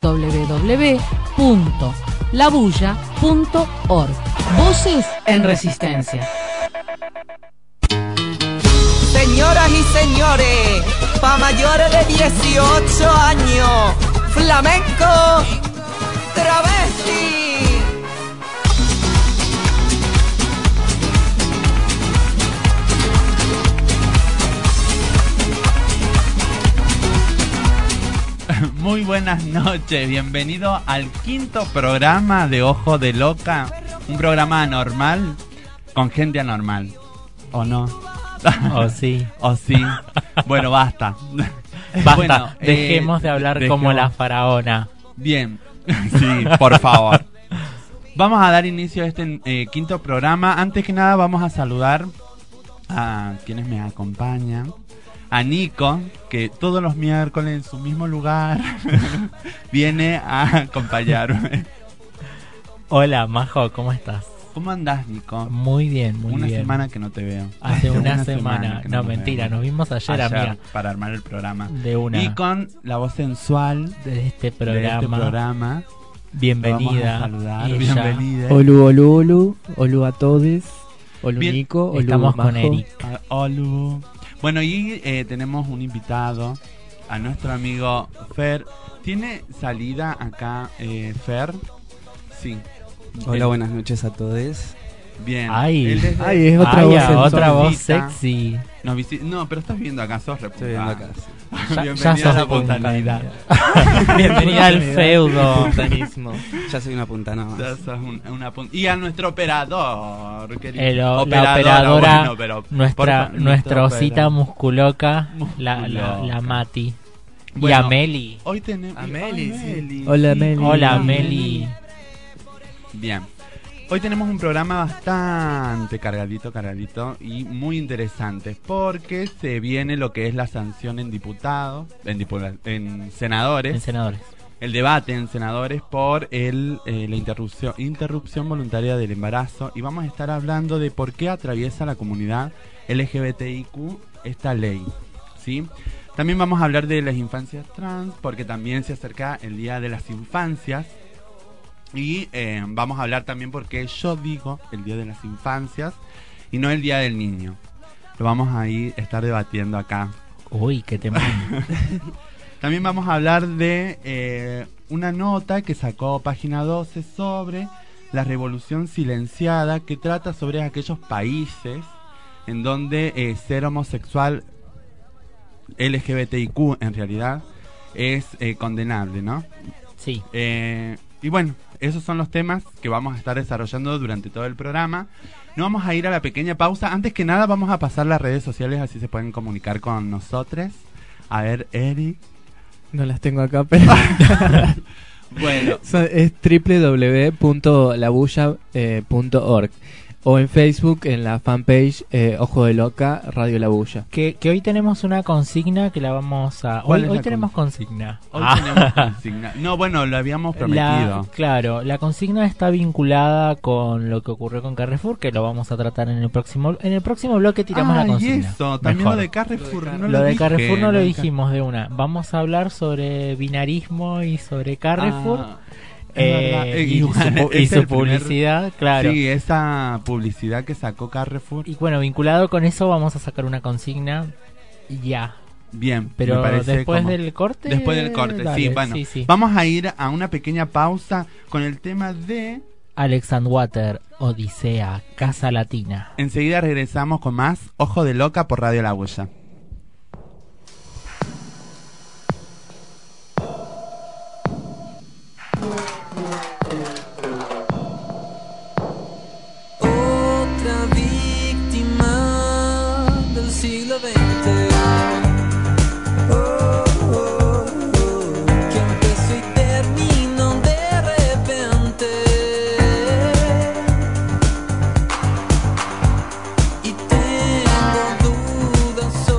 www.labulla.org. Voces en Resistencia. Señoras y señores, pa' mayores de 18 años, flamenco, travesti. Muy buenas noches, bienvenido al quinto programa de Ojo de Loca, un programa anormal con gente anormal, ¿o no? ¿O sí? ¿O sí? Bueno, basta. Basta, Bueno, dejemos de hablar como la faraona. Bien, sí, por favor. Vamos a dar inicio a este quinto programa. Antes que nada vamos a saludar a quienes me acompañan. A Nico, que todos los miércoles en su mismo lugar viene a acompañarme. Hola, Majo, ¿cómo estás? ¿Cómo andás, Nico? Muy bien, muy una bien. Una semana que no te veo. Hace una semana. No, mentira, vemos. nos vimos ayer, amiga. Para armar el programa. De una. Y con la voz sensual de este programa. Vamos Bienvenida. a saludar. Bienvenida. Olu a todos. Olu Bien. Nico, Olu Estamos Majo. con Eric. Olu. Bueno, y tenemos un invitado, a nuestro amigo Fer. ¿Tiene salida acá, Fer? Sí. Hola, buenas noches a todos. Bien. Ay, es otra voz sensual. otra voz sexy. No, pero estás viendo acá, sos reputada. Estoy viendo acá, sí. Bienvenida sos a la punta. puntanidad. Bienvenida al feudo. Puntanismo. Ya soy una punta nada más. Ya sos una y a nuestro operador, querido. La operadora, bueno, pero, nuestra osita musculoca, la Mati. Bueno, y a Meli. Hoy tenemos A Meli, sí. Hola, Meli. Hola, Meli. Bien. Hoy tenemos un programa bastante cargadito y muy interesante porque se viene lo que es la sanción en diputados, en senadores. En senadores. El debate en senadores por la interrupción voluntaria del embarazo, y vamos a estar hablando de por qué atraviesa la comunidad LGBTIQ esta ley, ¿sí? También vamos a hablar de las infancias trans porque también se acerca el Día de las Infancias. Y vamos a hablar también porque yo digo el Día de las Infancias y no el Día del Niño. Lo vamos a estar debatiendo acá. Uy, qué tema. También vamos a hablar de una nota que sacó Página 12 sobre la revolución silenciada, que trata sobre aquellos países en donde ser homosexual, LGBTIQ en realidad, es condenable, ¿no? Sí. Y bueno, esos son los temas que vamos a estar desarrollando durante todo el programa. Nos vamos a ir a la pequeña pausa. Antes que nada vamos a pasar las redes sociales, así se pueden comunicar con nosotros. A ver, Eric. No las tengo acá, pero Bueno, es www.labulla.org o en Facebook en la fanpage Ojo de Loca Radio La Bulla. Que hoy tenemos una consigna que la vamos a... Hoy tenemos consigna. Hoy tenemos consigna. No, bueno, lo habíamos prometido. Claro, la consigna está vinculada con lo que ocurrió con Carrefour, que lo vamos a tratar en el próximo bloque. Tiramos la consigna. Y eso, también Mejor. lo de Carrefour. Lo de Carrefour no lo dijimos de una. Vamos a hablar sobre binarismo y sobre Carrefour. Y su publicidad, claro. Sí, esa publicidad que sacó Carrefour. Y bueno, vinculado con eso vamos a sacar una consigna ya. Bien, pero me parece después del corte. Después del corte, dale, sí, bueno. Sí. Vamos a ir a una pequeña pausa con el tema de Alex and Water, Odisea, Casa Latina. Enseguida regresamos con más Ojo de Loca por Radio La Bulla. Siglo XX, que empezó y terminó de repente, y tengo dudas sobre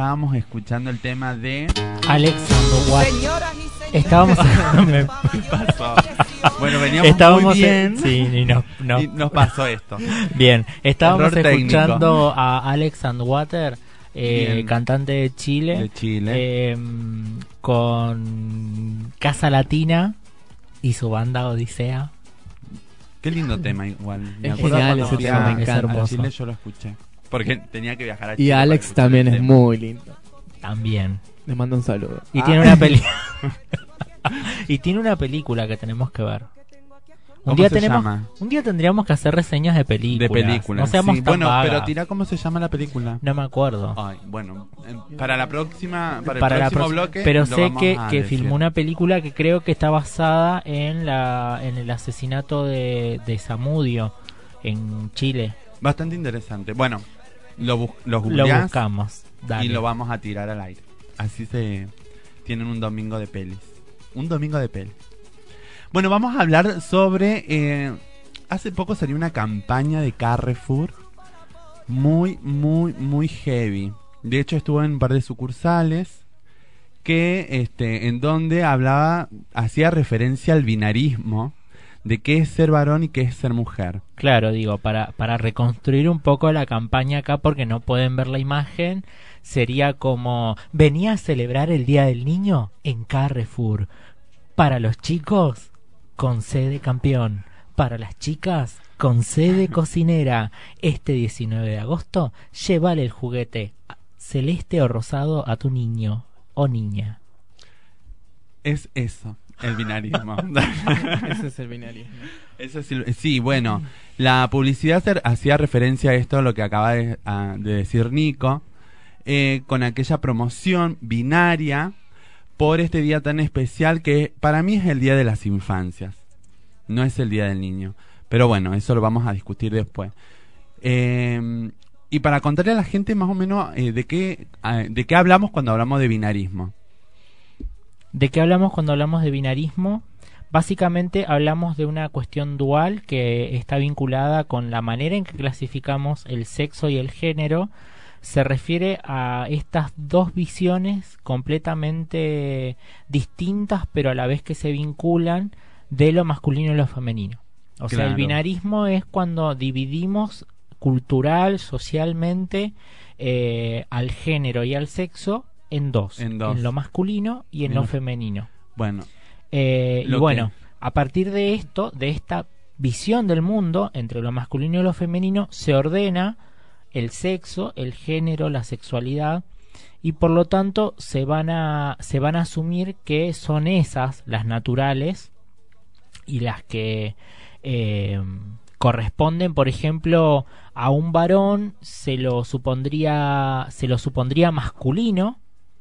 estábamos escuchando el tema de Alex and What. Estábamos me pasó. Bueno, veníamos estábamos muy bien. sí, y nos pasó esto. Bien, estábamos Error escuchando técnico. a Alex and Water, Bien. cantante de Chile, con Casa Latina y su banda Odisea. Qué lindo tema igual. Me Es acuerdo genial cuando ese fui tema, a- me es encanta. a hermoso. Chile yo lo escuché. Porque tenía que viajar a Y Chile. para Alex escuchar también el es tema. muy lindo. También. Le mando un saludo. Y tiene una y tiene una película que tenemos que ver. ¿Cómo se llama? Un día tendríamos que hacer reseñas de películas. De películas. No seamos sí. tan Bueno, vagas. pero tira cómo se llama la película. No me acuerdo. Ay, bueno, para la próxima, para Para el la próximo próxima- bloque. pero lo sé vamos que a que decir. filmó una película que creo que está basada en el asesinato de Zamudio en Chile. Bastante interesante. Bueno, lo Lo googleás buscamos. Dale. y lo vamos a tirar al aire. Así se tienen un domingo de pelis. Un domingo de pelis. Bueno, vamos a hablar sobre... hace poco salió una campaña de Carrefour muy, muy, muy heavy. De hecho, estuvo en un par de sucursales que en donde hacía referencia al binarismo de qué es ser varón y qué es ser mujer. Claro, digo, para reconstruir un poco la campaña acá, porque no pueden ver la imagen, sería como: venía a celebrar el Día del Niño en Carrefour. Para los chicos, con sede campeón. Para las chicas, con sede cocinera. Este 19 de agosto, llévale el juguete celeste o rosado a tu niño o niña. Es eso, el binarismo. Ese es el binarismo. Eso sí, bueno, la publicidad hacía referencia a esto, lo que acaba de decir Nico, con aquella promoción binaria por este día tan especial que para mí es el Día de las Infancias, no es el Día del Niño. Pero bueno, eso lo vamos a discutir después. Y para contarle a la gente más o menos de qué hablamos cuando hablamos de binarismo. ¿De qué hablamos cuando hablamos de binarismo? Básicamente hablamos de una cuestión dual que está vinculada con la manera en que clasificamos el sexo y el género. Se refiere a estas dos visiones completamente distintas, pero a la vez que se vinculan, de lo masculino y lo femenino. O sea, el binarismo es cuando dividimos cultural, socialmente, al género y al sexo en dos. En lo masculino y en lo femenino. Bueno. Y bueno, a partir de esto, de esta visión del mundo entre lo masculino y lo femenino, se ordena el sexo, el género, la sexualidad, y por lo tanto se van a asumir que son esas las naturales y las que corresponden, por ejemplo, a un varón se lo supondría masculino,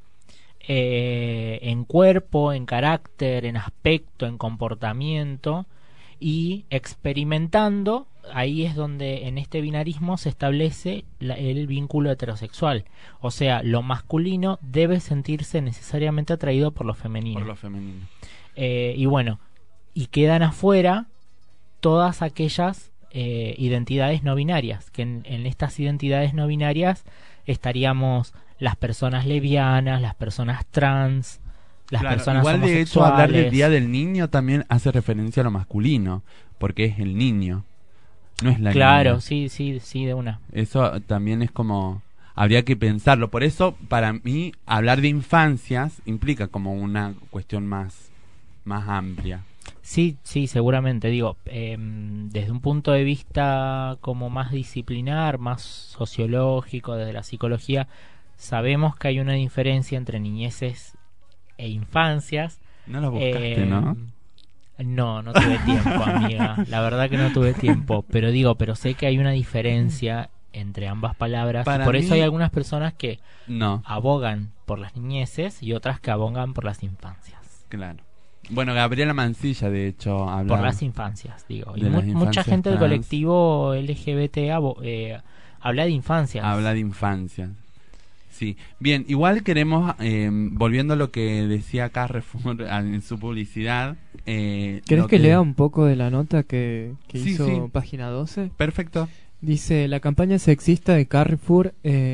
en cuerpo, en carácter, en aspecto, en comportamiento, y experimentando, ahí es donde en este binarismo se establece el vínculo heterosexual. O sea, lo masculino debe sentirse necesariamente atraído por lo femenino. Por lo femenino. Y bueno, y quedan afuera todas aquellas identidades no binarias, que en estas identidades no binarias estaríamos las personas lesbianas, las personas trans, las personas igual homosexuales. De hecho, hablar del Día del Niño también hace referencia a lo masculino, porque es el niño, no es la Claro, niña. sí, de una. Eso también es como... Habría que pensarlo. Por eso, para mí, hablar de infancias implica como una cuestión más amplia. Sí, seguramente. Digo, desde un punto de vista como más disciplinar, más sociológico, desde la psicología, sabemos que hay una diferencia entre niñeces e infancias. No lo buscaste, ¿no? No tuve tiempo, amiga. La verdad que no tuve tiempo. Pero sé que hay una diferencia entre ambas palabras. Para y por mí, eso hay algunas personas que no abogan por las niñeces y otras que abogan por las infancias. Claro. Bueno, Gabriela Mancilla, de hecho, habla... Por las infancias, digo. Y de las mucha infancias gente del trans. colectivo LGBT habla de infancias. Habla de infancia. Sí. Bien, igual queremos, volviendo a lo que decía Carrefour en su publicidad... ¿Querés que lea un poco de la nota que Sí, hizo sí. Página 12? Perfecto. Dice: la campaña sexista de Carrefour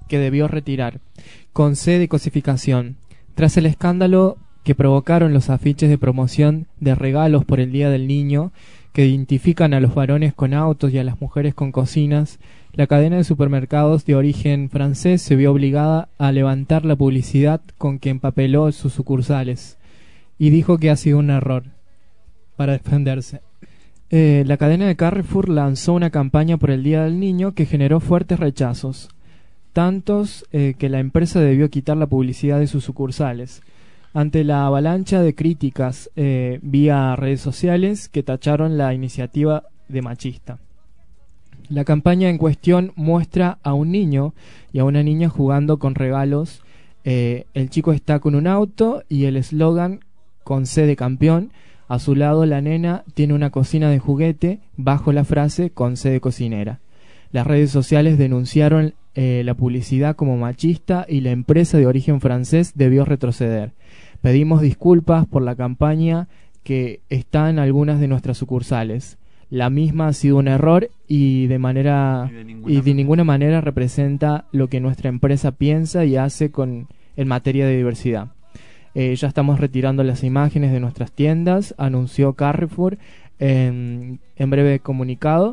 que debió retirar, con C de cosificación. Tras el escándalo que provocaron los afiches de promoción de regalos por el Día del Niño, que identifican a los varones con autos y a las mujeres con cocinas, la cadena de supermercados de origen francés se vio obligada a levantar la publicidad con que empapeló sus sucursales y dijo que ha sido un error para defenderse. La cadena de Carrefour lanzó una campaña por el Día del Niño que generó fuertes rechazos, tantos que la empresa debió quitar la publicidad de sus sucursales, ante la avalancha de críticas vía redes sociales que tacharon la iniciativa de machista. La campaña en cuestión muestra a un niño y a una niña jugando con regalos. El chico está con un auto y el eslogan con C de campeón. A su lado la nena tiene una cocina de juguete bajo la frase con C de cocinera. Las redes sociales denunciaron la publicidad como machista y la empresa de origen francés debió retroceder. Pedimos disculpas por la campaña que está en algunas de nuestras sucursales. La misma ha sido un error y de ninguna manera representa lo que nuestra empresa piensa y hace en materia de diversidad. Ya estamos retirando las imágenes de nuestras tiendas, anunció Carrefour en un breve comunicado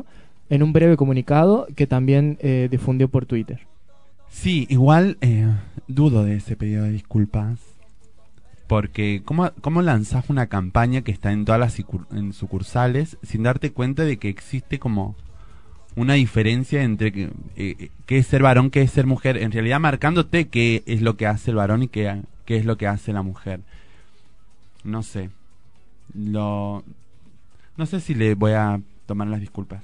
que también difundió por Twitter. Sí, igual dudo de ese pedido de disculpas. Porque ¿cómo lanzás una campaña que está en todas las sucursales sin darte cuenta de que existe como una diferencia entre qué es ser varón, qué es ser mujer? En realidad marcándote qué es lo que hace el varón y qué es lo que hace la mujer. No sé. No sé si le voy a tomar las disculpas.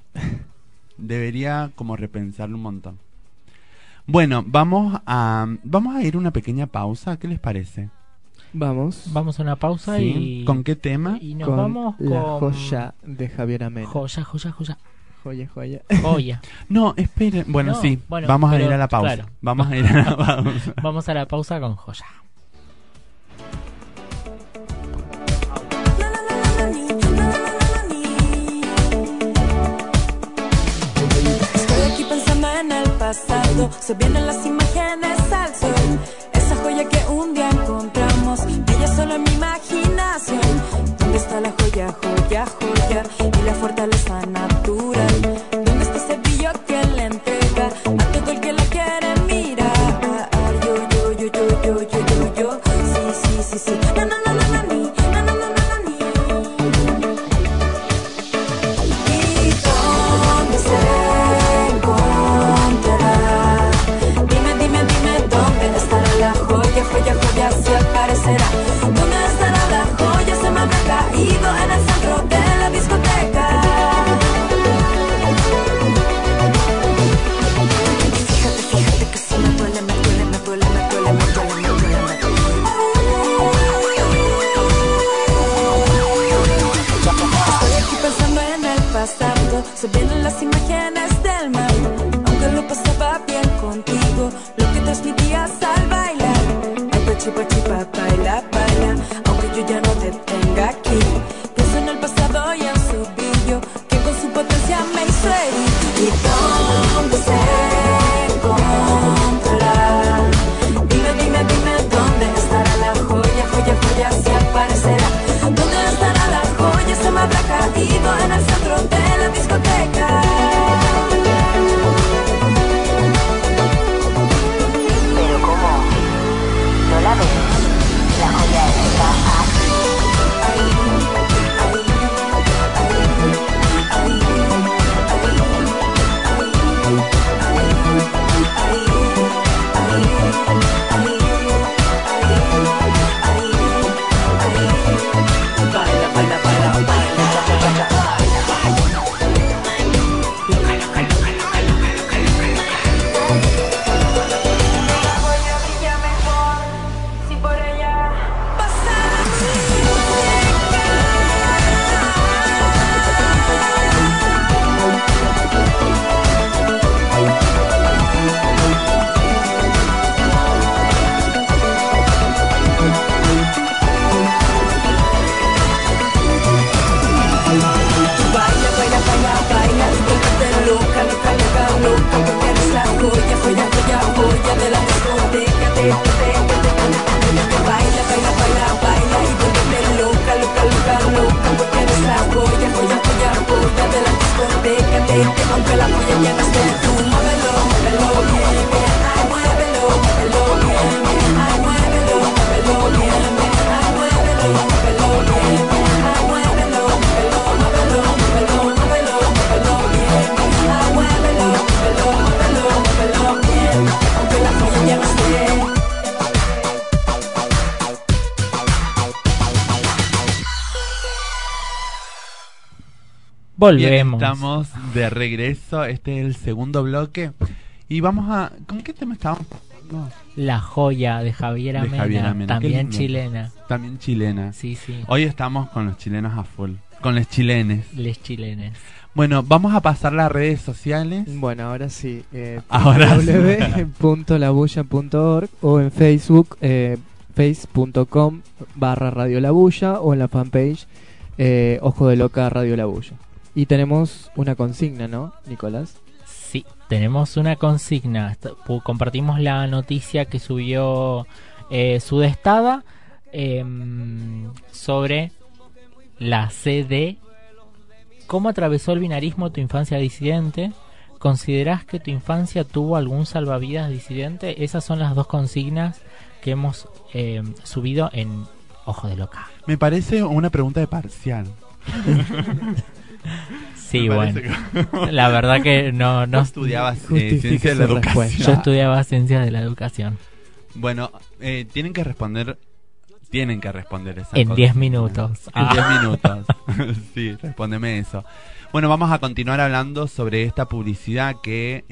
Debería como repensarlo un montón. Bueno, vamos a ir a una pequeña pausa. ¿Qué les parece? Vamos a una pausa. Sí. Y ¿Con qué tema? Y nos con vamos la con joya de Javier Amena. Joya. Joya. No, esperen. Bueno, No, sí. bueno, vamos a pero, ir a la pausa. claro. Vamos a ir a la pausa. Vamos a la pausa con Joya. Estoy aquí pensando en el pasado, se vienen las imágenes al sol. Esa joya que un día encontramos, brilla solo en mi imaginación. ¿Dónde está la joya, joya, joya? Y la fortaleza natural. ¿Dónde está ese brillo que le entrega a todo el que la quiere mirar? Yo. Sí. Na, na, na, na, na, ni. Na, na, na, na, na, ni. ¿Y dónde se encontrará? Dime, ¿dónde estará la joya, joya, se aparecerá? ¿Dónde estará la joya? Se me habrá caído en el centro de la discoteca. Fíjate que si me duele. Estoy aquí pensando en el pasado, se vienen las imágenes del mar. Aunque lo pasaba bien contigo, lo que transmitías al bailar. Ay, chipa, baila. Aunque yo ya no te tenga aquí, pienso en el pasado y en su brillo, que con su potencia me hizo herir. ¿Y dónde se encontrará? Dime, ¿dónde estará la joya, se aparecerá? ¿Dónde estará la joya? Se me habrá caído en el centro de la discoteca. Pero ¿cómo? ¿No la ves? La joya está aquí. aunque la folla ya no esté. Tú muévelo, muévelo bien, bien, ay, muévelo, muévelo bien, bien, ay, muévelo, muévelo bien, bien, ay, muévelo, muévelo bien, bien, ay, muévelo, muévelo, muévelo, muévelo, muévelo, muévelo bien, bien, ay, muévelo, muévelo, muévelo, muévelo bien, aunque la folla ya no esté. Volvemos. Bien, estamos de regreso. Este es el segundo bloque. Y vamos a... ¿Con qué tema estábamos? No, La joya de Javiera de Mena, Javiera Mena. Qué también lindo. chilena. También chilena. Sí, sí. Hoy estamos con los chilenos a full. Con los chilenes. Les chilenes. Bueno, vamos a pasar las redes sociales. Bueno, ahora sí. Ahora sí. www.labulla.org o en Facebook, face.com/Radio La Bulla o en la fanpage Ojo de Loca Radio La Bulla. Y tenemos una consigna, ¿no, Nicolás? Sí, tenemos una consigna. Compartimos la noticia que subió Sudestada sobre la CD. ¿Cómo atravesó el binarismo tu infancia disidente? ¿Considerás que tu infancia tuvo algún salvavidas disidente? Esas son las dos consignas que hemos subido en Ojo de Loca. Me parece una pregunta de parcial. Sí, Me bueno. parece que- La verdad que no estudiabas justifique ciencia de la su educación. respuesta. yo estudiaba ciencias de la educación. Bueno, tienen que responder esa En cosa. 10 minutos. En 10 minutos. Sí, respóndeme eso. Bueno, vamos a continuar hablando sobre esta publicidad que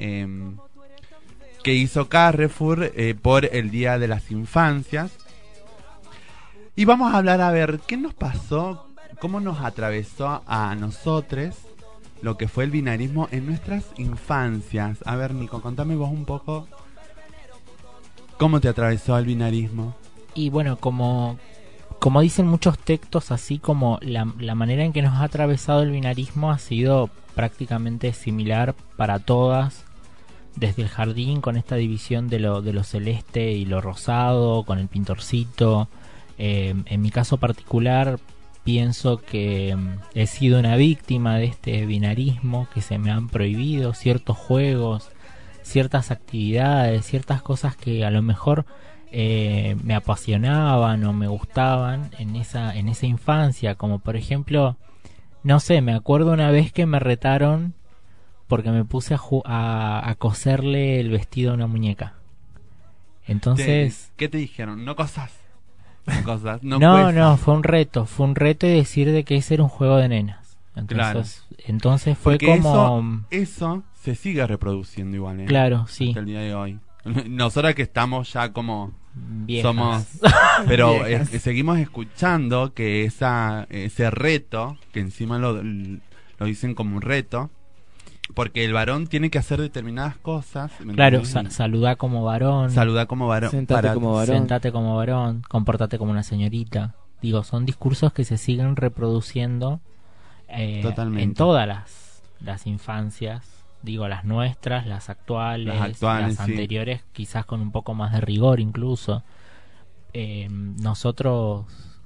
hizo Carrefour por el Día de las Infancias. Y vamos a hablar a ver qué nos pasó, cómo nos atravesó a nosotros lo que fue el binarismo en nuestras infancias. A ver, Nico, contame vos un poco cómo te atravesó el binarismo. Y bueno, como dicen muchos textos, así como la manera en que nos ha atravesado el binarismo ha sido prácticamente similar para todas, desde el jardín con esta división de lo celeste y lo rosado, con el pintorcito. En mi caso particular pienso que he sido una víctima de este binarismo, que se me han prohibido ciertos juegos, ciertas actividades, ciertas cosas que a lo mejor me apasionaban o me gustaban en esa infancia, como por ejemplo, no sé, me acuerdo una vez que me retaron porque me puse a coserle el vestido a una muñeca. Entonces, ¿Qué te dijeron? No cosas. No cosas. no, cuestas. fue un reto y decir de que ese era un juego de nenas. Entonces fue Porque como eso se sigue reproduciendo igual, ¿eh? claro, sí, Hasta el día de hoy. Nosotras que estamos ya como viejas. somos, pero Viejas. seguimos escuchando que ese reto, que encima lo dicen como un reto, porque el varón tiene que hacer determinadas cosas. ¿me Claro, entendés? saluda como varón, Saluda como varón. Sentate como varón. sentate como varón, comportate como una señorita. Digo, son discursos que se siguen reproduciendo Totalmente. en todas las infancias. Digo, las nuestras, las actuales, Las las sí. anteriores, quizás con un poco más de rigor incluso. Nosotras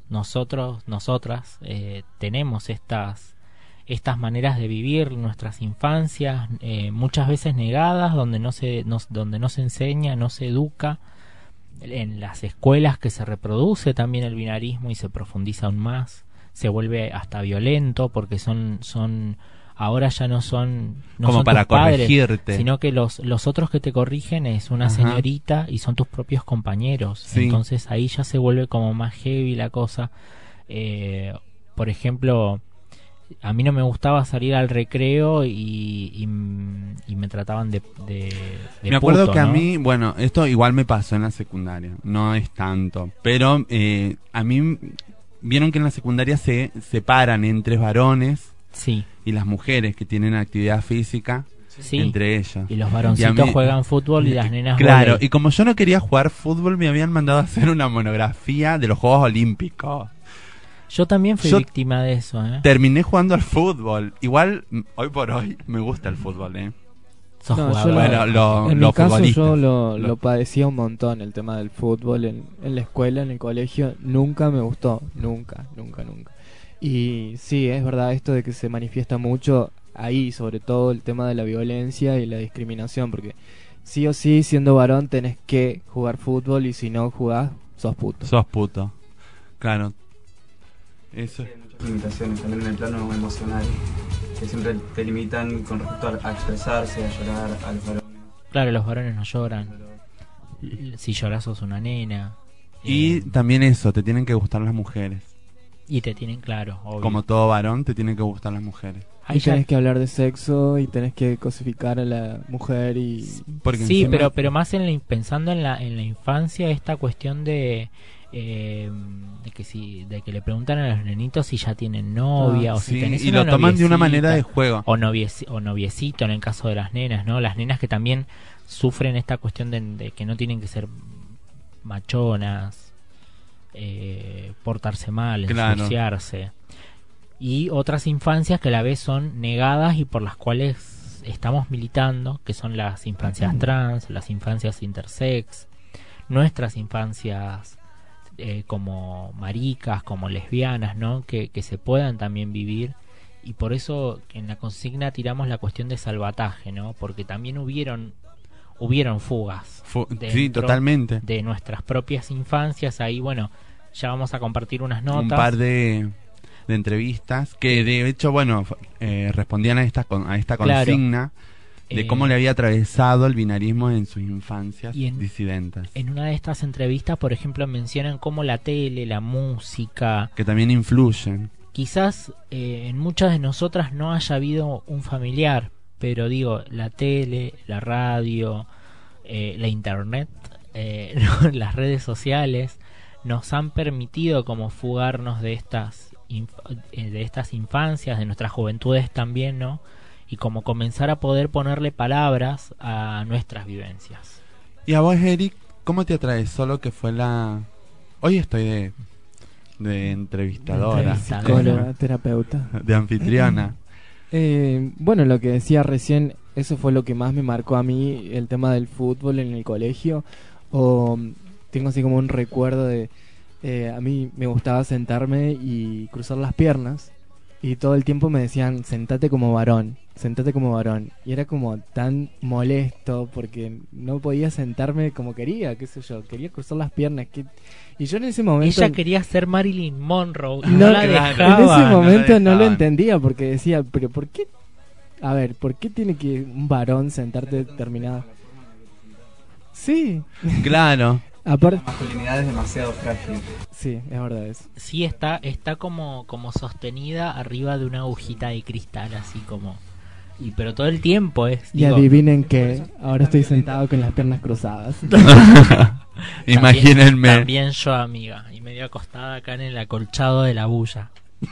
tenemos estas maneras de vivir nuestras infancias, muchas veces negadas, donde no se enseña, no se educa. En las escuelas que se reproduce también el binarismo y se profundiza aún más, se vuelve hasta violento porque ahora ya no son Como son para tus padres, corregirte. sino que los otros que te corrigen es una Ajá. señorita y son tus propios compañeros. Sí. Entonces ahí ya se vuelve como más heavy la cosa. Por ejemplo, a mí no me gustaba salir al recreo y me trataban de Me acuerdo puto, que a ¿no? mí, bueno, esto igual me pasó en la secundaria, no es tanto, pero a mí, vieron que en la secundaria se separan entre varones Sí, y las mujeres que tienen actividad física sí. entre ellos. Y los Y a varoncitos mí- juegan fútbol y las nenas Claro, vóley. y como yo no quería jugar fútbol, me habían mandado a hacer una monografía de los Juegos Olímpicos. Yo también fui Yo- víctima de eso, ¿eh? Terminé jugando al fútbol. Igual, hoy por hoy, me gusta el fútbol, ¿eh? Sos No, yo jugador. Bueno, En mi los caso futbolistas. yo lo Los- padecía un montón, el tema del fútbol en la escuela, en el colegio, nunca me gustó, nunca. Y sí, es verdad esto de que se manifiesta mucho ahí, sobre todo el tema de la violencia y la discriminación, porque sí o sí, siendo varón, tenés que jugar fútbol y si no jugás, sos puto. Sos puto. Claro. Eso es. Muchas limitaciones también en el plano emocional, que siempre te limitan con respecto a expresarse, a llorar, a los varones. Claro, los varones no lloran. Si lloras sos una nena. Y también eso, te tienen que gustar las mujeres. Y te tienen claro, obvio. Como todo varón, te tienen que gustar las mujeres. Ahí Y ya- tenés que hablar de sexo y tenés que cosificar a la mujer y... Porque Sí, encima- pero más pensando en la infancia, esta cuestión de que le preguntan a los nenitos si ya tienen novia o si Sí, tenés y una lo toman de una noviecita, manera de juego. o noviecito en el caso de las nenas, ¿no? Las nenas que también sufren esta cuestión de que no tienen que ser machonas, portarse mal, Claro. ensuciarse. Y otras infancias que a la vez son negadas y por las cuales estamos militando, que son las infancias trans, las infancias intersex, nuestras infancias como maricas, como lesbianas, ¿no? Que se puedan también vivir. Y por eso en la consigna tiramos la cuestión de salvataje, ¿no? Porque también hubieron fugas Sí, dentro totalmente. de nuestras propias infancias. Ahí, bueno, ya vamos a compartir unas notas. Un par de entrevistas que de hecho, bueno, respondían a esta Claro. consigna de Eh, cómo le había atravesado el binarismo en sus infancias y en- disidentes. En una de estas entrevistas, por ejemplo, mencionan cómo la tele, la música, Que también influyen. quizás en muchas de nosotras no haya habido un familiar, pero digo, la tele, la radio, la internet, las redes sociales, nos han permitido como fugarnos de estas infancias, de nuestras juventudes también, ¿no? Y como comenzar a poder ponerle palabras a nuestras vivencias. Y a vos, Eric, ¿cómo te atravesó lo que fue la... Hoy estoy de entrevistadora, Entrevistadora. Psicóloga, terapeuta. de anfitriona. Bueno, lo que decía recién, eso fue lo que más me marcó a mí, el tema del fútbol en el colegio. Tengo así como un recuerdo de... a mí me gustaba sentarme y cruzar las piernas. Y todo el tiempo me decían, sentate como varón, sentate como varón. Y era como tan molesto porque no podía sentarme como quería, qué sé yo. Quería cruzar las piernas. Y yo en ese momento... Ella quería ser Marilyn Monroe y No, no la claro. dejaba. en ese momento la no lo dejaban. entendía porque decía, pero ¿por qué? A ver, ¿por qué tiene que un varón sentarte determinada? Sí, Claro. aparte, La masculinidad es demasiado frágil. sí, es verdad eso. Sí, está como sostenida arriba de una agujita de cristal, así como... pero todo el tiempo es... Y digo, adivinen que ahora estoy sentado con las piernas cruzadas. Imagínense. También yo, amiga, y medio acostada acá en el acolchado de la bulla.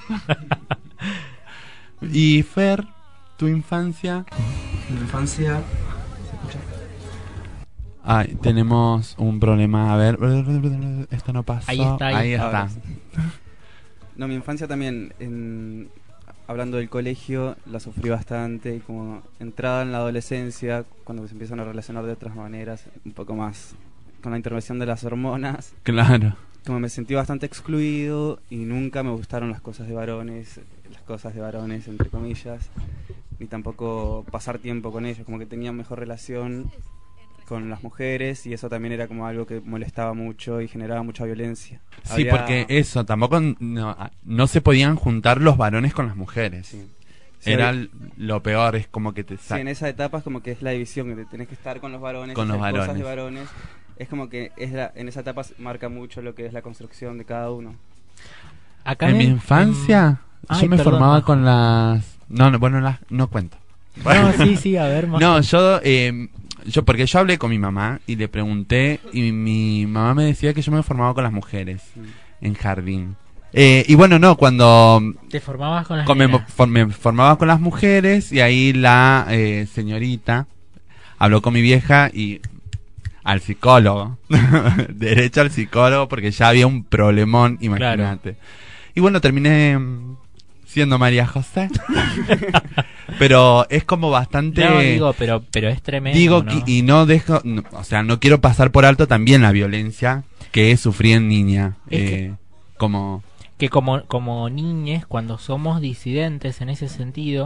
Y Fer, tu infancia... En la infancia... ¿Se escucha? Ay, tenemos un problema. A ver, esto no pasó. Ahí está, ahí está. Ahora sí. No, mi infancia también, hablando del colegio, la sufrí bastante. Como entrada en la adolescencia, cuando se empiezan a relacionar de otras maneras, un poco más con la intervención de las hormonas, Claro. como me sentí bastante excluido y nunca me gustaron las cosas de varones, entre comillas, ni tampoco pasar tiempo con ellos, como que tenía mejor relación con las mujeres y eso también era como algo que molestaba mucho y generaba mucha violencia. Sí, Había- porque eso, tampoco no se podían juntar los varones con las mujeres. Sí. Sí, Era había- lo peor, es como que te sí, en esa etapa es como que es la división, que te tenés que estar con los varones, Con los hacer cosas varones. de varones. Es como que en esa etapa marca mucho lo que es la construcción de cada uno. Acá En mi infancia, Ay, yo me perdón, formaba Majo. con las... No cuento. No, sí, a ver, No, yo porque yo hablé con mi mamá y le pregunté y mi mamá me decía que yo me formaba con las mujeres en jardín. Y bueno, no, cuando te formabas con las me nenas. me formaba con las mujeres y ahí la señorita habló con mi vieja y al psicólogo, derecho al psicólogo porque ya había un problemón, imagínate. Y bueno, terminé siendo María José. Pero es como bastante... No, digo, pero es tremendo, Digo, ¿no? y no dejo, o sea, no quiero pasar por alto también la violencia que sufrí en niña. Es Como... que como niñes, cuando somos disidentes en ese sentido,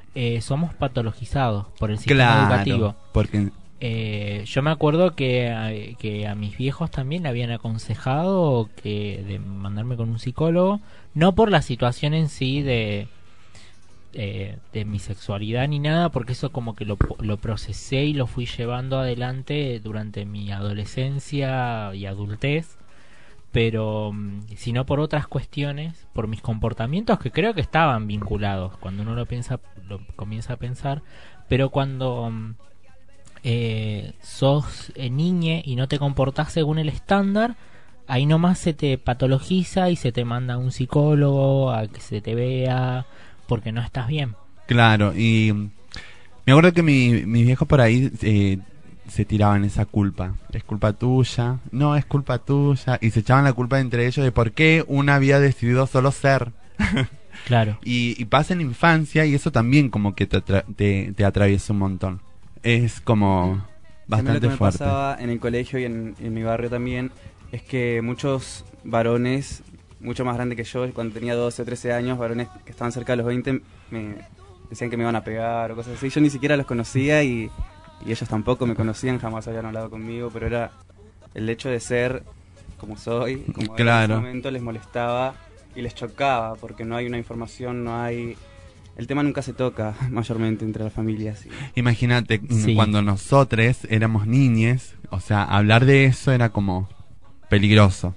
somos patologizados por el sistema educativo. Porque Yo me acuerdo que a mis viejos también le habían aconsejado de mandarme con un psicólogo, no por la situación en sí de mi sexualidad ni nada, porque eso como que lo procesé y lo fui llevando adelante durante mi adolescencia y adultez, pero sino por otras cuestiones, por mis comportamientos que creo que estaban vinculados cuando uno lo comienza a pensar, pero cuando sos niñe y no te comportás según el estándar, ahí nomás se te patologiza y se te manda a un psicólogo a que se te vea porque no estás bien. claro, y me acuerdo que mis viejos por ahí se tiraban esa culpa. Es culpa tuya, no es culpa tuya, y se echaban la culpa entre ellos de por qué una había decidido solo ser. Claro. Y pasa en infancia y eso también como que te atraviesa un montón. Es como A mí bastante lo que me fuerte. pasaba en el colegio y en mi barrio también es que muchos varones, mucho más grandes que yo, cuando tenía 12 o 13 años, varones que estaban cerca de los 20, me decían que me iban a pegar o cosas así. Yo ni siquiera los conocía y ellos tampoco me conocían, jamás habían hablado conmigo, pero era el hecho de ser como soy, como era en ese momento, les molestaba y les chocaba porque no hay una información, no hay... El tema nunca se toca mayormente entre las familias. Imagínate, Sí. cuando nosotros éramos niñes, o sea, hablar de eso era como peligroso.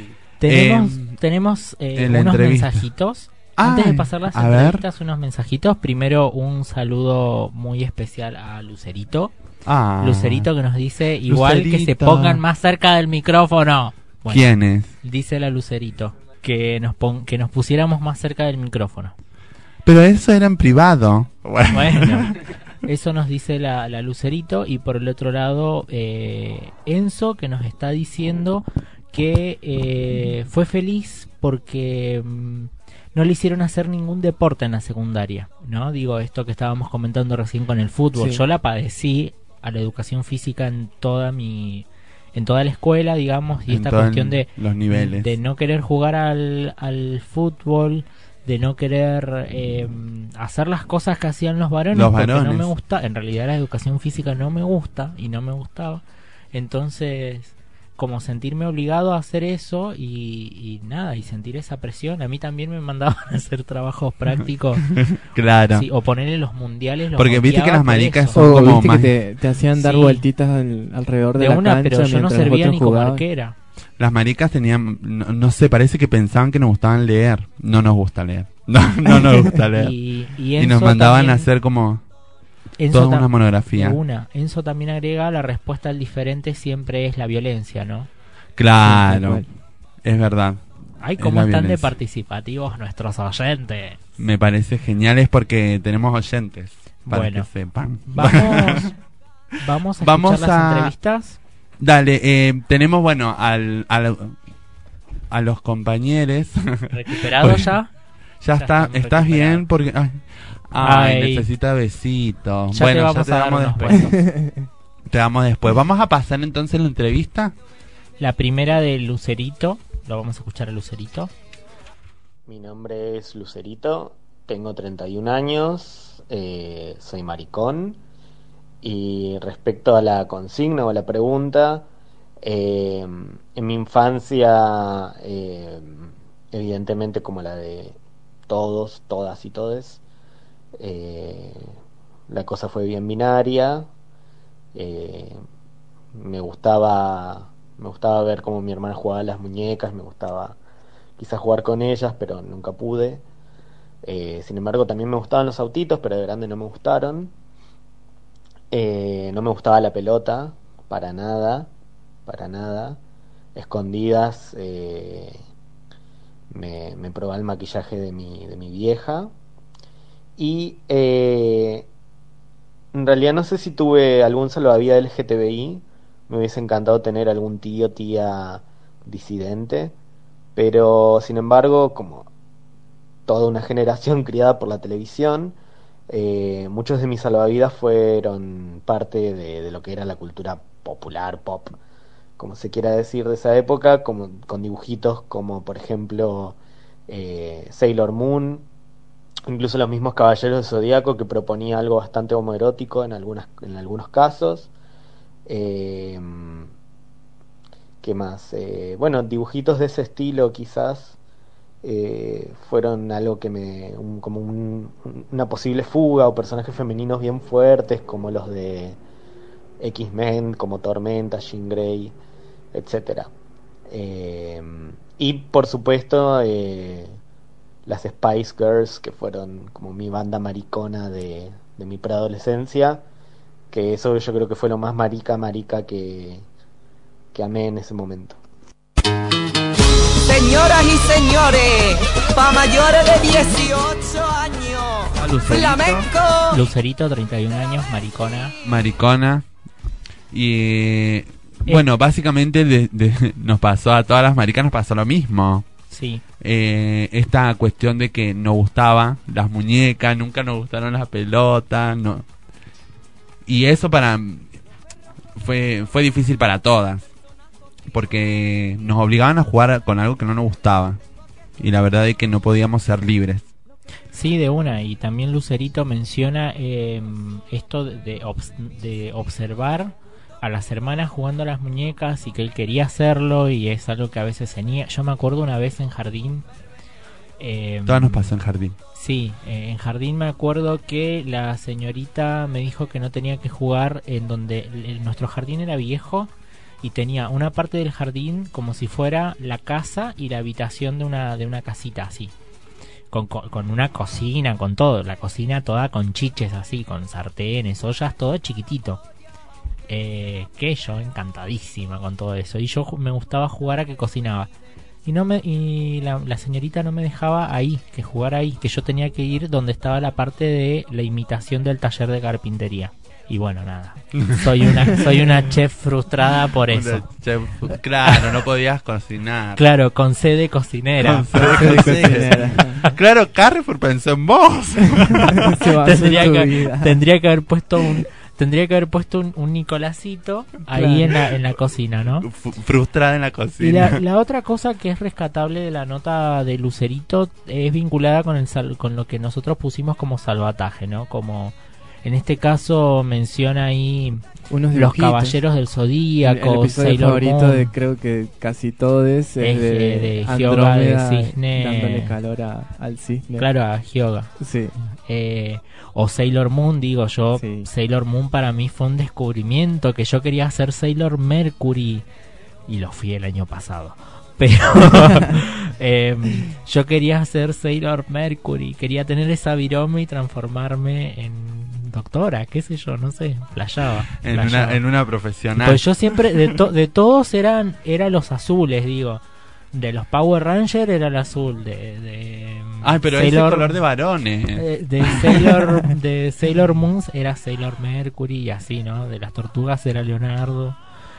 Tenemos en la unos entrevista. mensajitos. Antes de Ay, pasar las a ver. entrevistas, unos mensajitos. Primero, un saludo muy especial a Lucerito. Ah, Lucerito que nos dice igual que se Lucerito. pongan más cerca del micrófono. Bueno, ¿quién es? dice la Lucerito que nos pusiéramos más cerca del micrófono. Pero eso era en privado. Bueno, eso nos dice la Lucerito. Y por el otro lado, Enzo, que nos está diciendo que fue feliz porque no le hicieron hacer ningún deporte en la secundaria, ¿no? Digo, esto que estábamos comentando recién con el fútbol. Sí. Yo la padecí a la educación física en toda la escuela, digamos, y En esta todos cuestión de niveles. de no querer jugar al fútbol, de no querer hacer las cosas que hacían los varones, Los porque no varones. me gusta, en realidad la educación física no me gusta y no me gustaba, entonces como sentirme obligado a hacer eso y nada, y sentir esa presión. A mí también me mandaban a hacer trabajos prácticos, Claro. sí, o ponerle los mundiales, los Porque viste que odiaba las por maricas eso. son O como viste más... que te hacían dar Sí. vueltitas alrededor de, de la una, cancha pero yo no mientras los servía otros ni como jugaban. arquera. Las maricas tenían, no sé, parece que pensaban que nos gustaban leer. No nos gusta leer. No nos gusta leer. Y Y nos Enzo mandaban también- a hacer como Enzo toda una monografía. Enzo también agrega, la respuesta al diferente siempre es la violencia, ¿no? Claro, Sí, es verdad. Ay, Es cómo la están de violencia. participativos nuestros oyentes. Me parece genial, es porque tenemos oyentes. Para Bueno. que sepan. Vamos a Vamos escuchar las a- entrevistas. Dale, tenemos, bueno, a los compañeros. ¿Recuperado Pues, ya? Ya está, estamos ¿estás bien? recuperados. Porque Ay. necesita besitos. Ya Bueno, te vamos a dar damos unos después. besos. Te damos después. Vamos a pasar entonces la entrevista. La primera de Lucerito. Lo vamos a escuchar a Lucerito. Mi nombre es Lucerito, tengo 31 años, soy maricón. Y respecto a la consigna o a la pregunta, en mi infancia, evidentemente como la de todos, todas y todes, la cosa fue bien binaria. Me gustaba ver cómo mi hermana jugaba a las muñecas, me gustaba quizás jugar con ellas, pero nunca pude. Sin embargo, también me gustaban los autitos, pero de grande no me gustaron. No me gustaba la pelota, para nada. Escondidas, me probaba el maquillaje de mi vieja. Y en realidad no sé si tuve algún salvavidas LGTBI. Me hubiese encantado tener algún tío, tía disidente. Pero sin embargo, como toda una generación criada por la televisión, muchos de mis salvavidas fueron parte de lo que era la cultura popular, pop, como se quiera decir, de esa época, como con dibujitos como por ejemplo Sailor Moon incluso los mismos Caballeros del Zodíaco, que proponía algo bastante homoerótico en algunos casos. ¿Qué más? Bueno, dibujitos de ese estilo quizás fueron algo que una posible fuga, o personajes femeninos bien fuertes como los de X-Men, como Tormenta, Jean Grey, etcétera. Y por supuesto las Spice Girls, que fueron como mi banda maricona de mi preadolescencia, que eso yo creo que fue lo más marica que amé en ese momento. Señoras y señores, pa' mayores de 18 años, Lucerito. flamenco. Lucerito, 31 años, Maricona. Y bueno, básicamente nos pasó a todas las maricas, nos pasó lo mismo. Sí. Esta cuestión de que nos gustaba las muñecas, nunca nos gustaron las pelotas, no. Y eso fue difícil para todas, porque nos obligaban a jugar con algo que no nos gustaba, y la verdad es que no podíamos ser libres. Sí, de una. Y también Lucerito menciona esto de observar a las hermanas jugando a las muñecas, y que él quería hacerlo, y es algo que a veces se niega. Yo me acuerdo una vez en jardín, Todo nos pasó en jardín. sí, en jardín me acuerdo que la señorita me dijo que no tenía que jugar en donde nuestro jardín era viejo, y tenía una parte del jardín como si fuera la casa y la habitación de una casita así, con una cocina, con todo, la cocina toda con chiches así, con sartenes, ollas, todo chiquitito. Que yo encantadísima con todo eso, y yo me gustaba jugar a que cocinaba, y la señorita no me dejaba ahí, que jugara ahí, que yo tenía que ir donde estaba la parte de la imitación del taller de carpintería. Y bueno, nada, soy una chef frustrada por eso. Claro, no podías cocinar. Claro, con C de cocinera. Con C de cocinera. Claro, Carrefour pensó en vos. Tendría que haber puesto un Nicolásito ahí en la cocina, ¿no? Frustrada en la cocina. Y la otra cosa que es rescatable de la nota de Lucerito es vinculada con lo que nosotros pusimos como salvataje, ¿no? Como en este caso menciona ahí los Caballeros del Zodíaco, el episodio Sailor favorito Moon, de creo que casi todo es de Hyuga, Andrómeda, de cisne, dándole calor al cisne. Claro, a Hyuga. Sí. O Sailor Moon, digo yo. Sí. Sailor Moon para mí fue un descubrimiento, que yo quería ser Sailor Mercury, y lo fui el año pasado. Pero yo quería ser Sailor Mercury, quería tener esa virome y transformarme en doctora, qué sé yo, no sé, flasheaba. En una profesional. Pues yo siempre, de todos eran los azules, digo. De los Power Rangers era el azul, Ay, pero Sailor, ese color de varones. De Sailor Moon era Sailor Mercury, y así, ¿no? De las tortugas era Leonardo.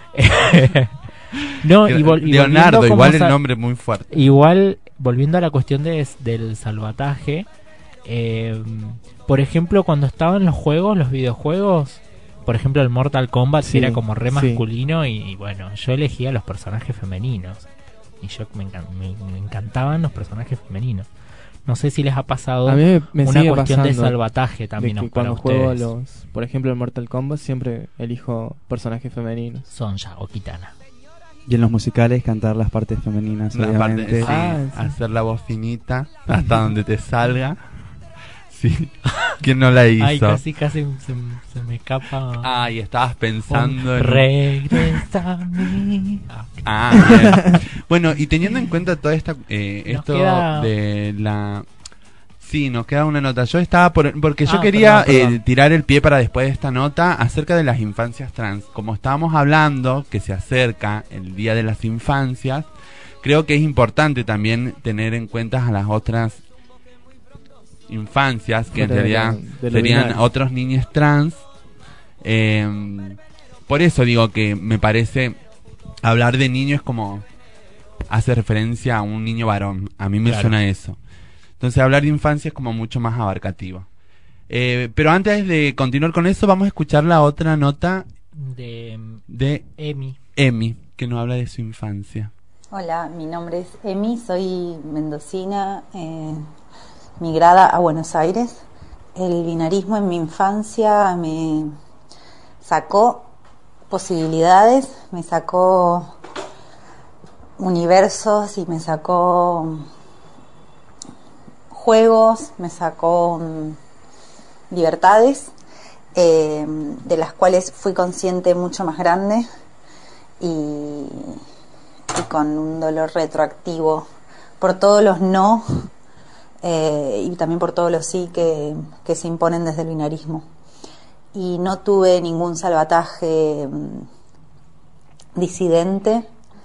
No, Leonardo, igual el nombre muy fuerte. Igual, volviendo a la cuestión del salvataje, por ejemplo, cuando estaban los videojuegos, por ejemplo el Mortal Kombat, sí, era como re sí, masculino, y bueno, yo elegía los personajes femeninos, y yo me encantaban los personajes femeninos. No sé si les ha pasado a mí me una sigue cuestión de pasando salvataje también, de que ¿no? Para cuando juego ustedes. por ejemplo el Mortal Kombat, siempre elijo personajes femeninos. Sonja o Kitana. Y en los musicales cantar las partes femeninas, Las obviamente. partes, sí, hacer la voz finita hasta donde te salga. Sí. ¿Quién no la hizo? Ay, casi se me escapa. Ay, estabas pensando en... Regresa a mí. Bien. Bueno, y teniendo en cuenta toda esta esto queda... de la... Sí, nos queda una nota. Yo estaba porque yo Ah, quería perdón. tirar el pie para después de esta nota acerca de las infancias trans. Como estábamos hablando que se acerca el Día de las Infancias, creo que es importante también tener en cuenta a las otras infancias, que en realidad serían otros niños trans. Por eso digo que me parece hablar de niño es como hace referencia a un niño varón. A mí me suena eso. Entonces hablar de infancia es como mucho más abarcativo. Pero antes de continuar con eso, vamos a escuchar la otra nota de Emi, que nos habla de su infancia. Hola, mi nombre es Emi, soy mendocina. migrada a Buenos Aires. El binarismo en mi infancia me sacó posibilidades, me sacó universos y me sacó juegos, me sacó libertades, de las cuales fui consciente mucho más grande y con un dolor retroactivo por todos los no y también por todos los sí que se imponen desde el binarismo. Y no tuve ningún salvataje disidente,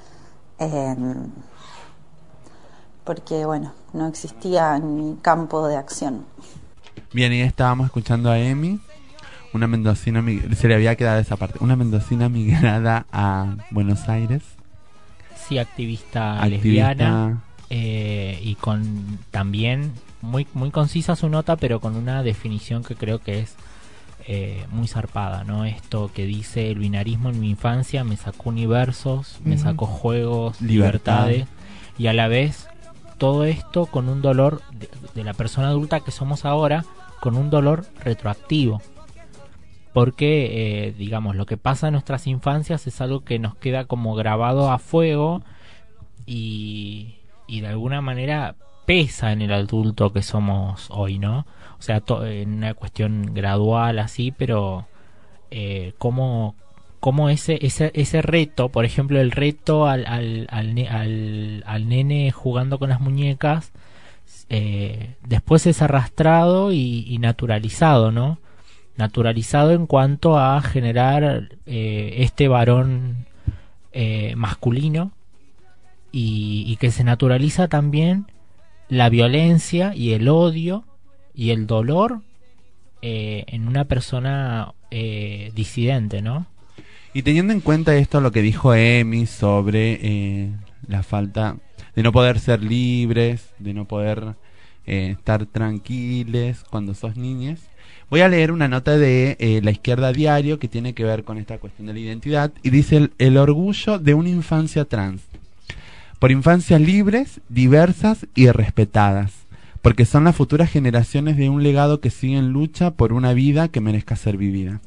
porque bueno, no existía mi campo de acción. Bien, y estábamos escuchando a Emi, una mendocina, se le había quedado esa parte, una mendocina migrada a Buenos Aires. Sí, activista lesbiana, y con también muy concisa su nota, pero con una definición que creo que es muy zarpada, ¿no? Esto que dice: el binarismo en mi infancia me sacó universos, me sacó juegos, libertades, y a la vez todo esto con un dolor de la persona adulta que somos ahora, con un dolor retroactivo, porque digamos, lo que pasa en nuestras infancias es algo que nos queda como grabado a fuego y de alguna manera pesa en el adulto que somos hoy, ¿no? O sea, en una cuestión gradual así, pero como ese reto, por ejemplo, el reto al nene jugando con las muñecas, después es arrastrado y naturalizado, ¿no? Naturalizado en cuanto a generar este varón masculino, y que se naturaliza también la violencia y el odio y el dolor en una persona disidente, ¿no? Y teniendo en cuenta esto, lo que dijo Emi sobre la falta de no poder ser libres, de no poder estar tranquiles cuando sos niñes, voy a leer una nota de La Izquierda Diario que tiene que ver con esta cuestión de la identidad, y dice: el orgullo de una infancia trans, por infancias libres, diversas y respetadas, porque son las futuras generaciones de un legado que sigue en lucha por una vida que merezca ser vivida.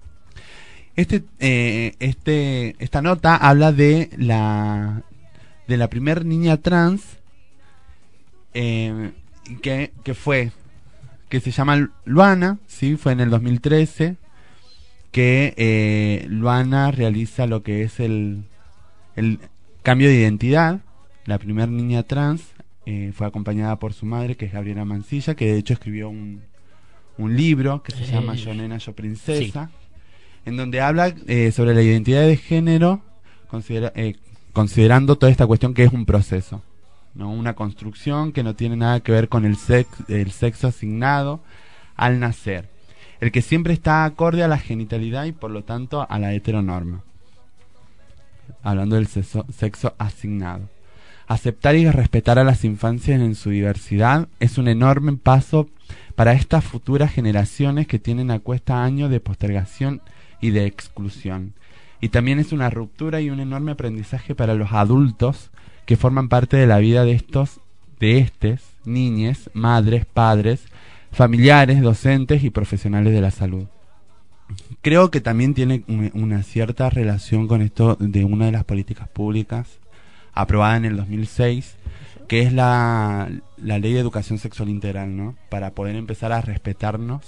Esta nota habla de la primer niña trans que se llama Luana, ¿sí? Fue en el 2013 que Luana realiza lo que es el cambio de identidad. La primer niña trans fue acompañada por su madre, que es Gabriela Mancilla, que de hecho escribió un libro que se llama Yo Nena, Yo Princesa, sí, en donde habla sobre la identidad de género, considerando toda esta cuestión que es un proceso, ¿no? Una construcción que no tiene nada que ver con el sexo asignado al nacer, el que siempre está acorde a la genitalidad y por lo tanto a la heteronorma. Hablando del sexo asignado. Aceptar y respetar a las infancias en su diversidad es un enorme paso para estas futuras generaciones que tienen a cuesta años de postergación y de exclusión. Y también es una ruptura y un enorme aprendizaje para los adultos que forman parte de la vida de estes, niñes, madres, padres, familiares, docentes y profesionales de la salud. Creo que también tiene una cierta relación con esto de una de las políticas públicas aprobada en el 2006, que es la Ley de Educación Sexual Integral, ¿no? Para poder empezar a respetarnos.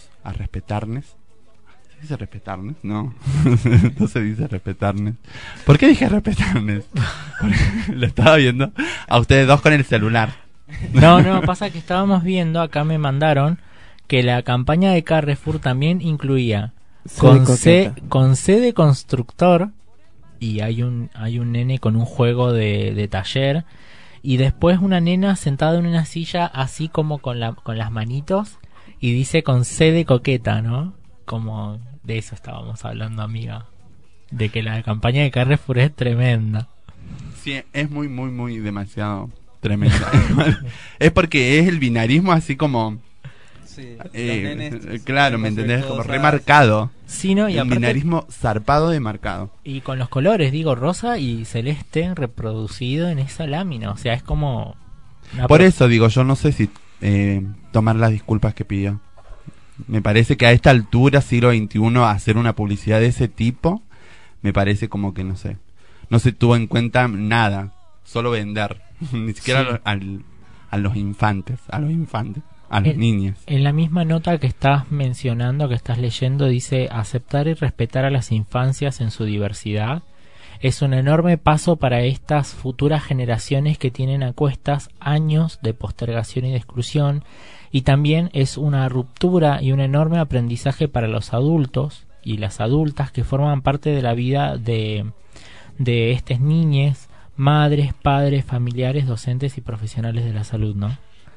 ¿Se dice respetarnos? No, no se dice respetarnos. ¿Por qué dije respetarnos? Porque lo estaba viendo a ustedes dos con el celular. No, pasa que estábamos viendo, acá me mandaron que la campaña de Carrefour también incluía con C de constructor, y hay un nene con un juego de taller, y después una nena sentada en una silla así como con las manitos, y dice con C de coqueta, ¿no? Como de eso estábamos hablando, amiga, de que la campaña de Carrefour es tremenda. Sí, es muy, muy, muy demasiado tremenda. Es porque es el binarismo así como... Sí, claro, ¿me entendés? Como remarcado. Sí, ¿no? Y un binarismo zarpado de marcado. Y con los colores, digo, rosa y celeste reproducido en esa lámina. O sea, es como... Por eso digo, yo no sé si tomar las disculpas que pidió. Me parece que a esta altura, siglo XXI, hacer una publicidad de ese tipo, me parece como que no se tuvo en cuenta nada, solo vender, ni siquiera a los infantes, a los niños. En la misma nota que estás mencionando, que estás leyendo, dice: aceptar y respetar a las infancias en su diversidad es un enorme paso para estas futuras generaciones que tienen a cuestas años de postergación y de exclusión, y también es una ruptura y un enorme aprendizaje para los adultos y las adultas que forman parte de la vida de estas niñas, madres, padres, familiares, docentes y profesionales de la salud, ¿no?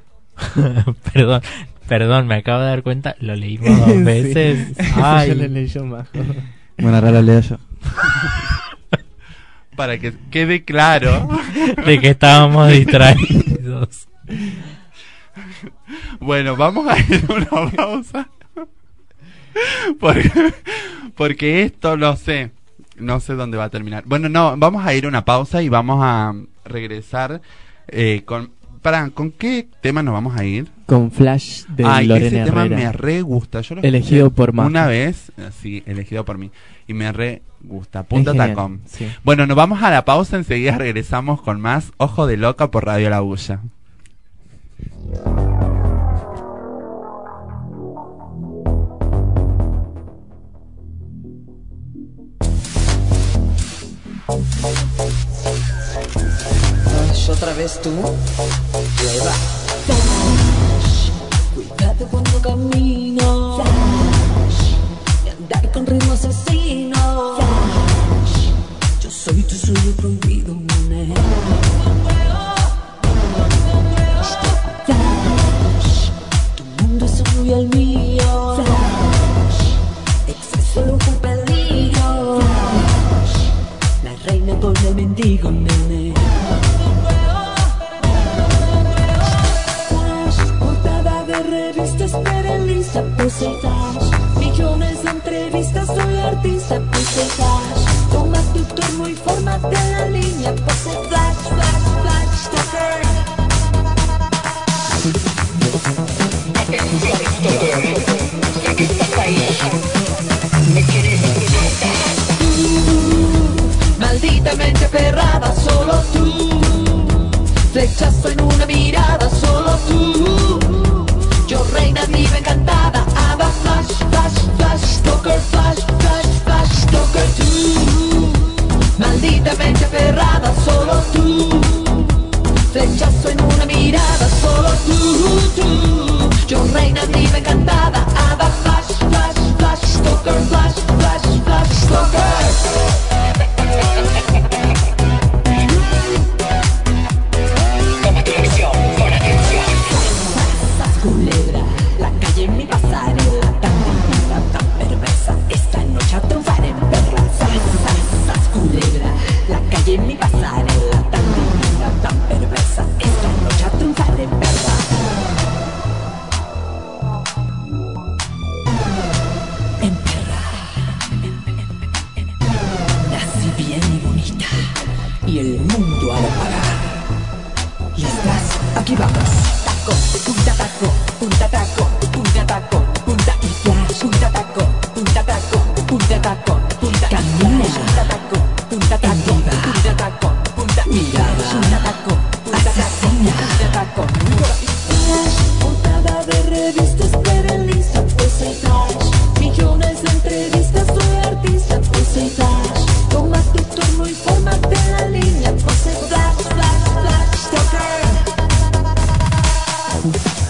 Perdón, me acabo de dar cuenta, lo leímos 2 veces. Ay. Yo lo leí yo más. Bueno, ahora lo leo yo. Para que quede claro de que estábamos distraídos. Bueno, vamos a ir a una pausa. Porque esto no sé dónde va a terminar. Bueno, no, vamos a ir a una pausa y vamos a regresar ¿con qué tema nos vamos a ir? Con Flash de Lorena ese tema Herrera. me re gusta. Yo lo elegido por Majo. Una vez, sí, elegido por mí. Y me re gusta. Punto Tacom. Sí. Bueno, nos vamos a la pausa. Enseguida regresamos con más Ojo de Loca por Radio La Bulla. Otra vez tú, prueba. Cuidado cuando camino, de andar con ritmo asesino. Yo soy tu sueño prohibido, nene. Tu mundo es uno y el mío. Exceso, lujo y peligro. La reina con el mendigo, nene. Revistas Perelista, puse flash. Millones de entrevistas, soy artista, puse flash. Toma tu turno y fórmate la línea, puse flash, flash, flash, toker. Atención, toker. Ya que estás ahí, me quieres Malditamente aferrada, solo tú. Flechazo en una mirada, solo tú. Yo reina viva encantada, Ava flash, flash, flash, toker, flash, flash, flash, toker tú. Malditamente aferrada, solo tú. Flechazo en una mirada, solo tú. Yo reina viva encantada, Ava flash, flash, flash, toker, flash, flash, flash, toker. Culebra, la calle en mi pasarela, tan perversa, esta noche a triunfar en perla. Sas, culebra, la calle en mi pasarela, tan perversa, esta noche a triunfar en perla. En perra, nací bien y bonita, y el mundo ha de pagar. ¿Listas? Aquí vamos. Punta taco, punta taco, punta taco, punta y flash, punta taco, punta taco, punta taco, punta camina, punta taco, punta taco, punta taco, punta mirada, punta taco, asesina, punta taco. Flash, portada de revistas Perelista, pues hay flash. Millones de entrevistas, soy artista, pues hay flash. Toma tu turno y fórmate la línea, pues hay flash, flash, flash, toker.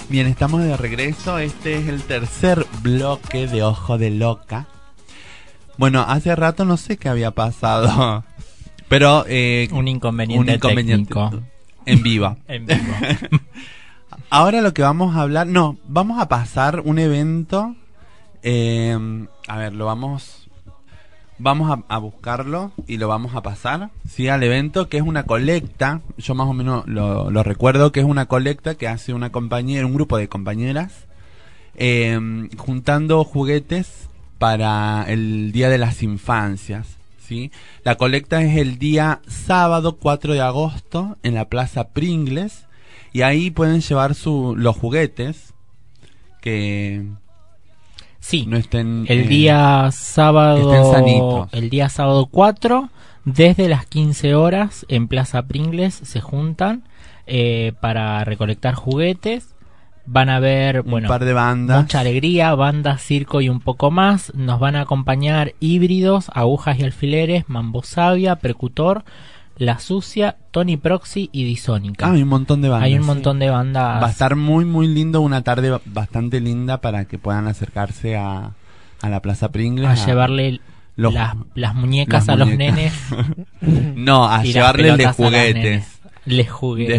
Bien, estamos de regreso. Este es el tercer bloque de Ojo de Loca. Bueno, hace rato no sé qué había pasado, pero un inconveniente técnico en vivo. En vivo. Ahora lo que vamos a hablar, vamos a pasar un evento. A ver, vamos a buscarlo y lo vamos a pasar, sí, al evento, que es una colecta. Yo más o menos lo recuerdo, que es una colecta que hace un grupo de compañeras, juntando juguetes para el Día de las Infancias, ¿sí? La colecta es el día sábado 4 de agosto en la Plaza Pringles, y ahí pueden llevar los juguetes que sí, no estén el día sábado, estén sanitos. El día sábado 4, desde las 15 horas en Plaza Pringles se juntan para recolectar juguetes. Van a ver, un par de bandas, mucha alegría, bandas, circo y un poco más. Nos van a acompañar Híbridos, Agujas y Alfileres, Mambo Sabia, Percutor, La Sucia, Tony Proxy y Disónica. Hay un montón de bandas. Hay un montón de bandas. Va a estar muy muy lindo, una tarde bastante linda para que puedan acercarse a la Plaza Pringles. A llevarle las muñecas a los nenes. No, a llevarle les juguetes. Les juguetes.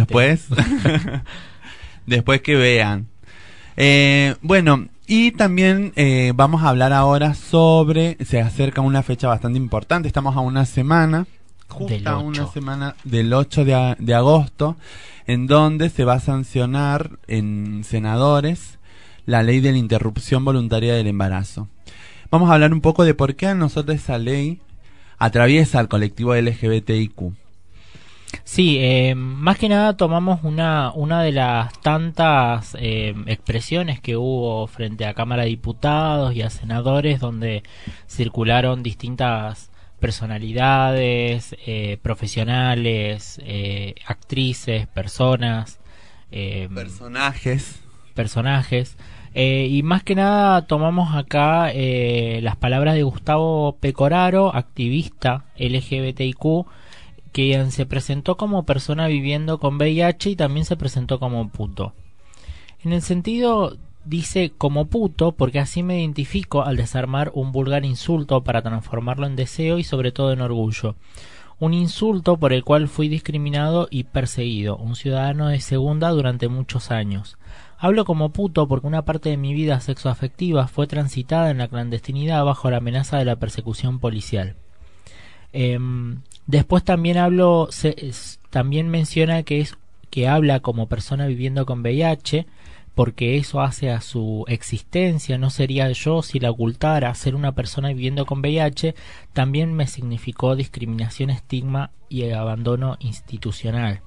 Después que vean. Bueno, y también vamos a hablar ahora se acerca una fecha bastante importante. Estamos a una semana, justo a una semana del 8 de agosto, en donde se va a sancionar en senadores la ley de la interrupción voluntaria del embarazo. Vamos a hablar un poco de por qué a nosotros esa ley atraviesa al colectivo LGBTIQ. Sí, más que nada tomamos una de las tantas expresiones que hubo frente a Cámara de Diputados y a senadores, donde circularon distintas personalidades, profesionales, actrices, personajes. Y más que nada tomamos acá las palabras de Gustavo Pecoraro, activista LGBTIQ, quien se presentó como persona viviendo con VIH y también se presentó como puto. En el sentido, dice como puto porque así me identifico al desarmar un vulgar insulto para transformarlo en deseo y sobre todo en orgullo. Un insulto por el cual fui discriminado y perseguido, un ciudadano de segunda durante muchos años. Hablo como puto porque una parte de mi vida sexoafectiva fue transitada en la clandestinidad bajo la amenaza de la persecución policial. Después también también menciona que habla como persona viviendo con VIH, porque eso hace a su existencia. No sería yo si la ocultara. Ser una persona viviendo con VIH también me significó discriminación, estigma y abandono institucional.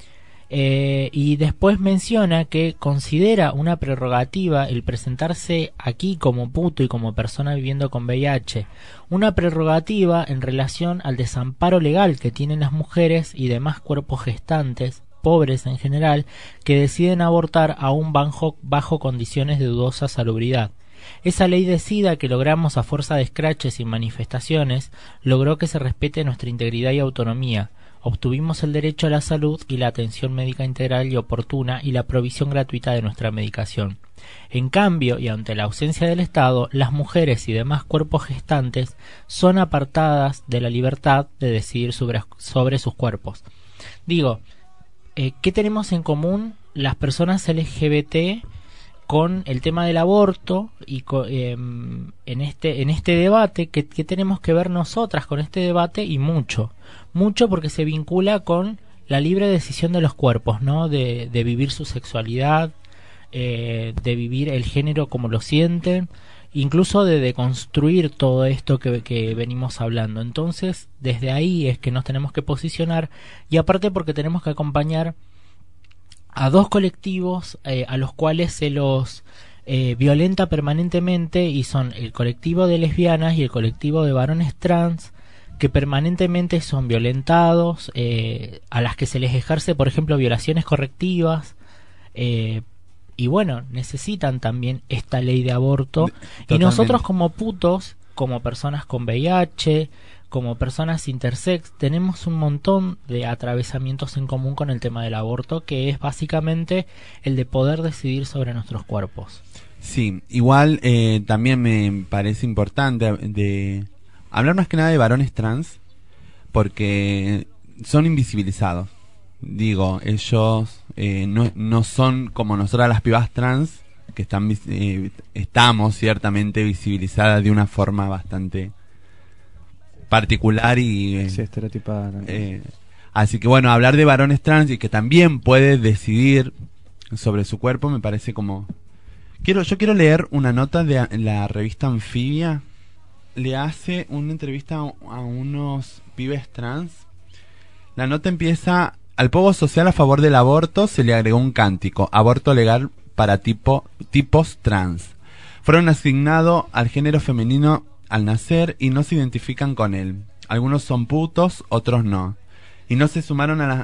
Y después menciona que considera una prerrogativa el presentarse aquí como puto y como persona viviendo con VIH, una prerrogativa en relación al desamparo legal que tienen las mujeres y demás cuerpos gestantes, pobres en general, que deciden abortar aún bajo condiciones de dudosa salubridad. Esa ley de SIDA que logramos a fuerza de escraches y manifestaciones logró que se respete nuestra integridad y autonomía. Obtuvimos el derecho a la salud y la atención médica integral y oportuna y la provisión gratuita de nuestra medicación. En cambio, y ante la ausencia del Estado, las mujeres y demás cuerpos gestantes son apartadas de la libertad de decidir sobre sus cuerpos. Digo, ¿qué tenemos en común las personas LGBT con el tema del aborto y en este debate? ¿Qué tenemos que ver nosotras con este debate? Y mucho porque se vincula con la libre decisión de los cuerpos, ¿no? De vivir su sexualidad, de vivir el género como lo sienten, incluso de deconstruir todo esto que venimos hablando. Entonces, desde ahí es que nos tenemos que posicionar, y aparte porque tenemos que acompañar a dos colectivos a los cuales se los violenta permanentemente, y son el colectivo de lesbianas y el colectivo de varones trans, que permanentemente son violentados, a las que se les ejerce, por ejemplo, violaciones correctivas, y bueno, necesitan también esta ley de aborto. Totalmente. Y nosotros como putos, como personas con VIH, como personas intersex, tenemos un montón de atravesamientos en común con el tema del aborto, que es básicamente el de poder decidir sobre nuestros cuerpos. Sí, igual también me parece importante de hablar más que nada de varones trans, porque son invisibilizados. Digo, ellos no son como nosotras las pibas trans, que estamos ciertamente visibilizadas de una forma bastante particular y sí, estereotipada. Así que bueno, hablar de varones trans y que también puede decidir sobre su cuerpo me parece como... Yo quiero leer una nota de la revista Anfibia. Le hace una entrevista a unos pibes trans. La nota empieza: al pogo social a favor del aborto se le agregó un cántico: aborto legal para tipos trans. Fueron asignados al género femenino al nacer y no se identifican con él. Algunos son putos, otros no. Y se sumaron a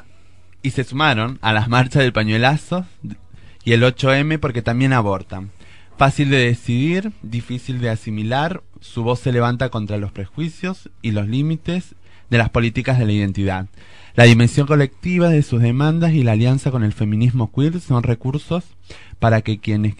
las marchas del pañuelazo y el 8M porque también abortan. Fácil de decidir, difícil de asimilar, su voz se levanta contra los prejuicios y los límites de las políticas de la identidad. La dimensión colectiva de sus demandas y la alianza con el feminismo queer son recursos para que quienes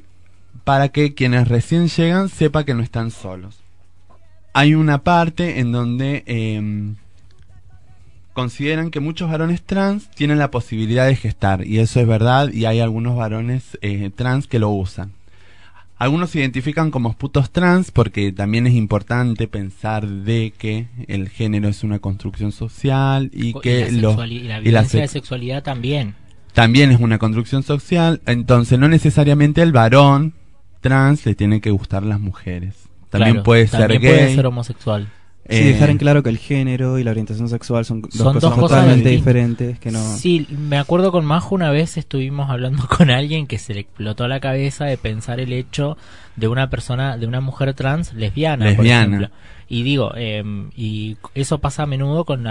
recién llegan sepan que no están solos. Hay una parte en donde consideran que muchos varones trans tienen la posibilidad de gestar, y eso es verdad, y hay algunos varones trans que lo usan. Algunos se identifican como putos trans porque también es importante pensar de que el género es una construcción social y que la violencia de sexualidad también es una construcción social. Entonces no necesariamente el varón trans le tiene que gustar las mujeres. También puede ser gay, puede ser homosexual. Sí, dejar en claro que el género y la orientación sexual son dos cosas totalmente diferentes. Que no... Sí, me acuerdo con Majo una vez estuvimos hablando con alguien que se le explotó la cabeza de pensar el hecho de una mujer trans lesbiana. Por ejemplo. Y digo, y eso pasa a menudo con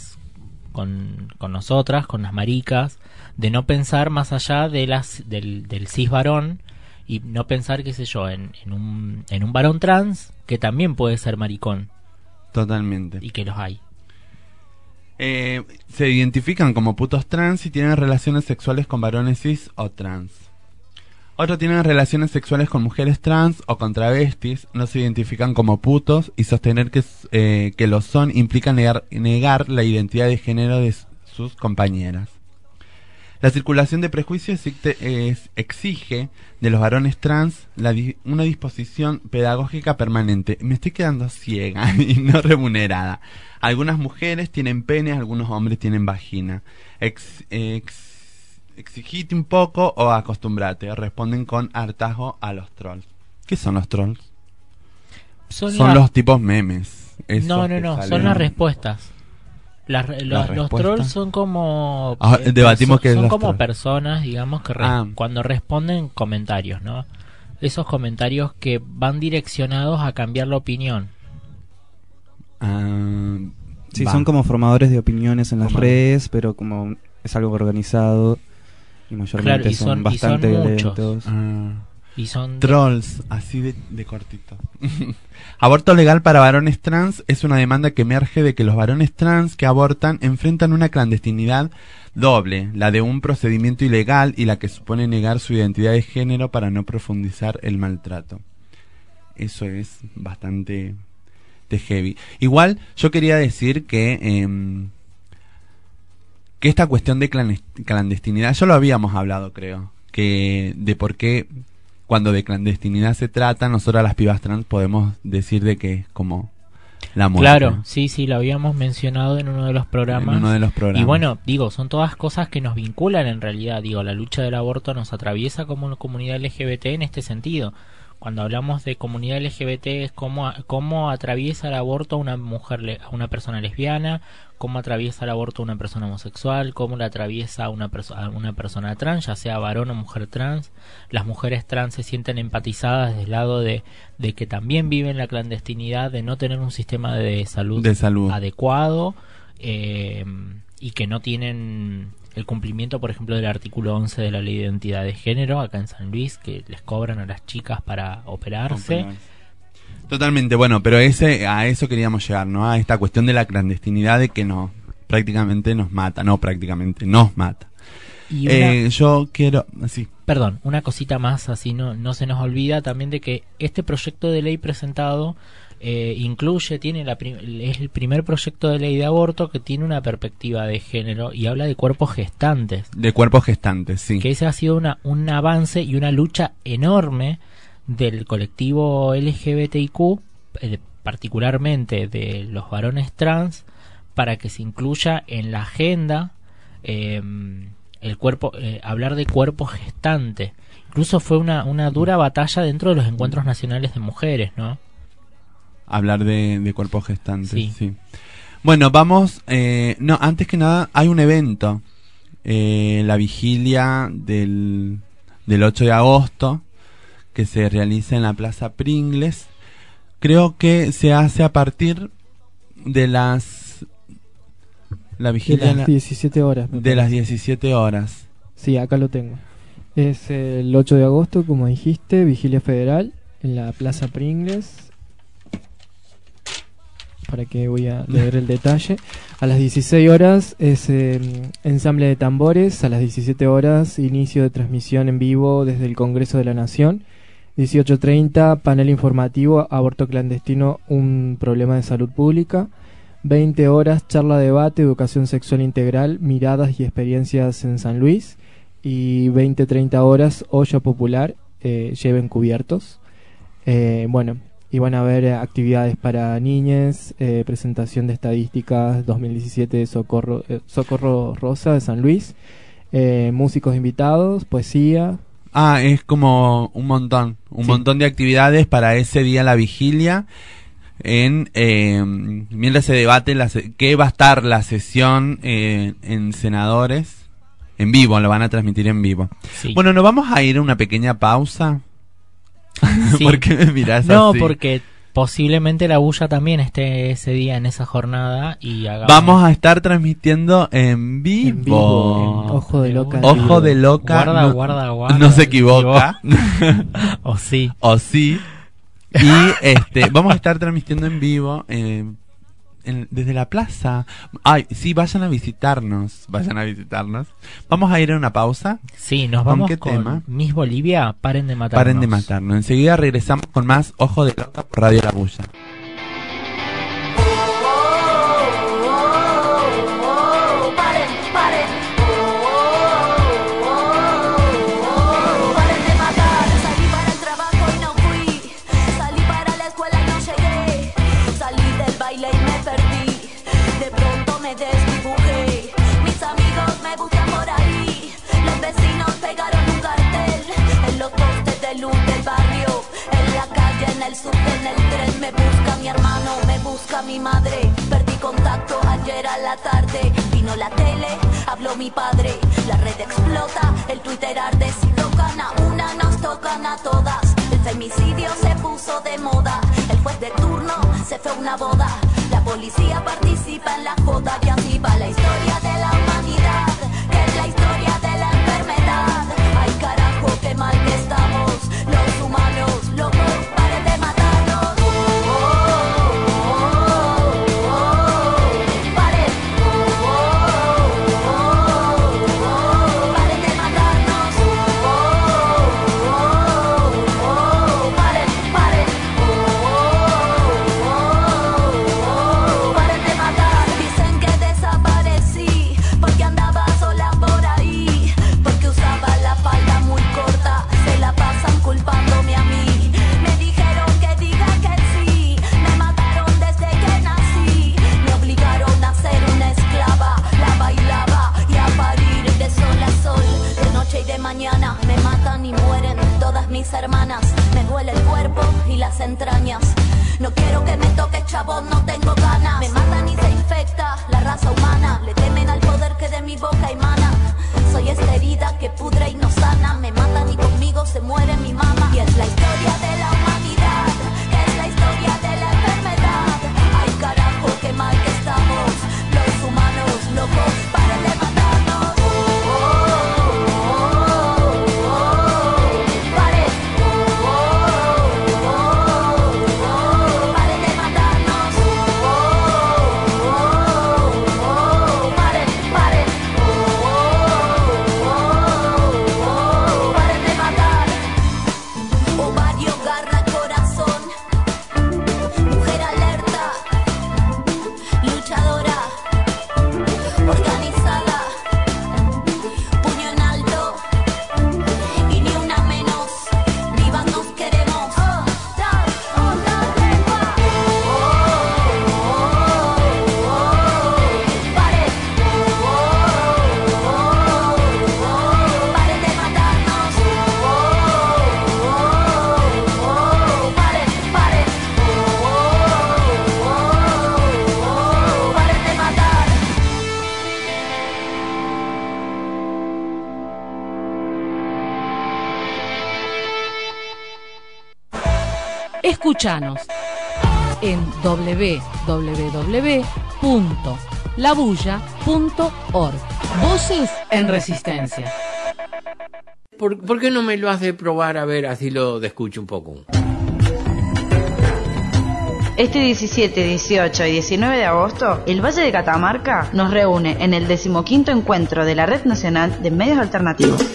nosotras, con las maricas, de no pensar más allá de del cis varón y no pensar, qué sé yo, en un varón trans que también puede ser maricón. Totalmente. Y que los hay. Se identifican como putos trans y tienen relaciones sexuales con varones cis o trans. Otros tienen relaciones sexuales con mujeres trans o con travestis, no se identifican como putos, y sostener que lo son implica negar la identidad de género de sus compañeras. La circulación de prejuicios exige de los varones trans una disposición pedagógica permanente. Me estoy quedando ciega y no remunerada. Algunas mujeres tienen pene, algunos hombres tienen vagina. Exigite un poco o acostumbrate. Responden con hartazgo a los trolls. ¿Qué son los trolls? Son los tipos memes. No, son las respuestas. Los trolls son como debatimos que son como personas, digamos, que cuando responden comentarios, ¿no? Esos comentarios que van direccionados a cambiar la opinión. Sí, son como formadores de opiniones en las redes, pero como es algo organizado y mayormente son bastante violentos. Y son trolls, así de cortito. Aborto legal para varones trans es una demanda que emerge de que los varones trans que abortan enfrentan una clandestinidad doble, la de un procedimiento ilegal y la que supone negar su identidad de género para no profundizar el maltrato. Eso es bastante heavy. Igual yo quería decir que esta cuestión de clandestinidad, ya lo habíamos hablado, creo, que de por qué cuando de clandestinidad se trata, nosotras las pibas trans podemos decir de que es como la muerte. Claro, sí, lo habíamos mencionado en uno de los programas. Y bueno, digo, son todas cosas que nos vinculan en realidad. Digo, la lucha del aborto nos atraviesa como una comunidad LGBT en este sentido. Cuando hablamos de comunidad LGBT es cómo atraviesa el aborto a una mujer, a una persona lesbiana, cómo atraviesa el aborto a una persona homosexual, cómo la atraviesa a una persona trans, ya sea varón o mujer trans. Las mujeres trans se sienten empatizadas desde el lado de que también viven la clandestinidad, de no tener un sistema de salud adecuado, y que no tienen el cumplimiento, por ejemplo, del artículo 11 de la Ley de Identidad de Género acá en San Luis, que les cobran a las chicas para operarse. Totalmente, bueno, pero a eso queríamos llegar, ¿no? A esta cuestión de la clandestinidad, de que prácticamente nos mata. Y yo quiero, sí. Perdón, una cosita más, así no se nos olvida también de que este proyecto de ley presentado incluye, es el primer proyecto de ley de aborto que tiene una perspectiva de género y habla de cuerpos gestantes. De cuerpos gestantes, sí. Que ese ha sido un avance y una lucha enorme del colectivo LGBTIQ, particularmente de los varones trans, para que se incluya en la agenda el cuerpo, hablar de cuerpo gestante. Incluso fue una dura batalla dentro de los encuentros nacionales de mujeres, ¿no? Hablar de cuerpos gestantes, sí. Bueno, vamos, antes que nada hay un evento, la vigilia del 8 de agosto, que se realiza en la Plaza Pringles. Creo que se hace a partir de la vigilia de las 17 horas. De las 17 horas. Sí, acá lo tengo. Es el 8 de agosto, como dijiste, vigilia federal en la Plaza Pringles. ¿Para qué voy a leer el detalle? A las 16 horas es ensamble de tambores. A las 17 horas inicio de transmisión en vivo desde el Congreso de la Nación. 18:30 panel informativo, aborto clandestino, un problema de salud pública. 20 horas charla, debate, educación sexual integral, miradas y experiencias en San Luis. Y 20-30 horas olla popular, lleven cubiertos. Bueno, y van a haber actividades para niñes, presentación de estadísticas 2017 de Socorro Rosa de San Luis, músicos invitados, poesía. Es como un montón de actividades para ese día, la vigilia. Mientras se debate que va a estar la sesión en Senadores en vivo, lo van a transmitir en vivo. Sí. Bueno, nos vamos a ir a una pequeña pausa. Sí. ¿Por qué me mirás no, así? Porque posiblemente la bulla también esté ese día en esa jornada y vamos a estar transmitiendo en vivo. Ojo de loca. Ojo de loca. Guarda. No se equivoca. O sí. Y vamos a estar transmitiendo en vivo desde la plaza. Sí, vayan a visitarnos. Vamos a ir a una pausa. Sí, nos vamos ¿Con qué con tema? Miss Bolivia, paren de matarnos. Paren de matarnos. Enseguida regresamos con más Ojo de Loca por Radio La Bulla. En el tren me busca mi hermano, me busca mi madre. Perdí contacto ayer a la tarde. Vino la tele, habló mi padre. La red explota, el Twitter arde. Si tocan a una, nos tocan a todas. El femicidio se puso de moda. El juez de turno se fue a una boda. La policía participa en la joda. Y así va la historia de la humanidad, que es la historia de la enfermedad. Ay carajo, qué mal que estamos los humanos, locos. Hermanas, me duele el cuerpo y las entrañas. No quiero que me toque, chabón, no tengo ganas. Me matan y se infecta la raza humana. Le temen al poder que de mi boca emana. Soy esta herida que pudre y no sana. Me matan y conmigo se muere mi mamá. Y es la historia de la humanidad, que es la historia de la enfermedad. Ay carajo, qué mal que estamos los humanos, locos, paren de matarnos. Escúchanos en www.labulla.org. Voces en Resistencia. ¿Por qué no me lo hace probar? A ver, así lo escucho un poco. Este 17, 18 y 19 de agosto, el Valle de Catamarca nos reúne en el 15º encuentro de la Red Nacional de Medios Alternativos.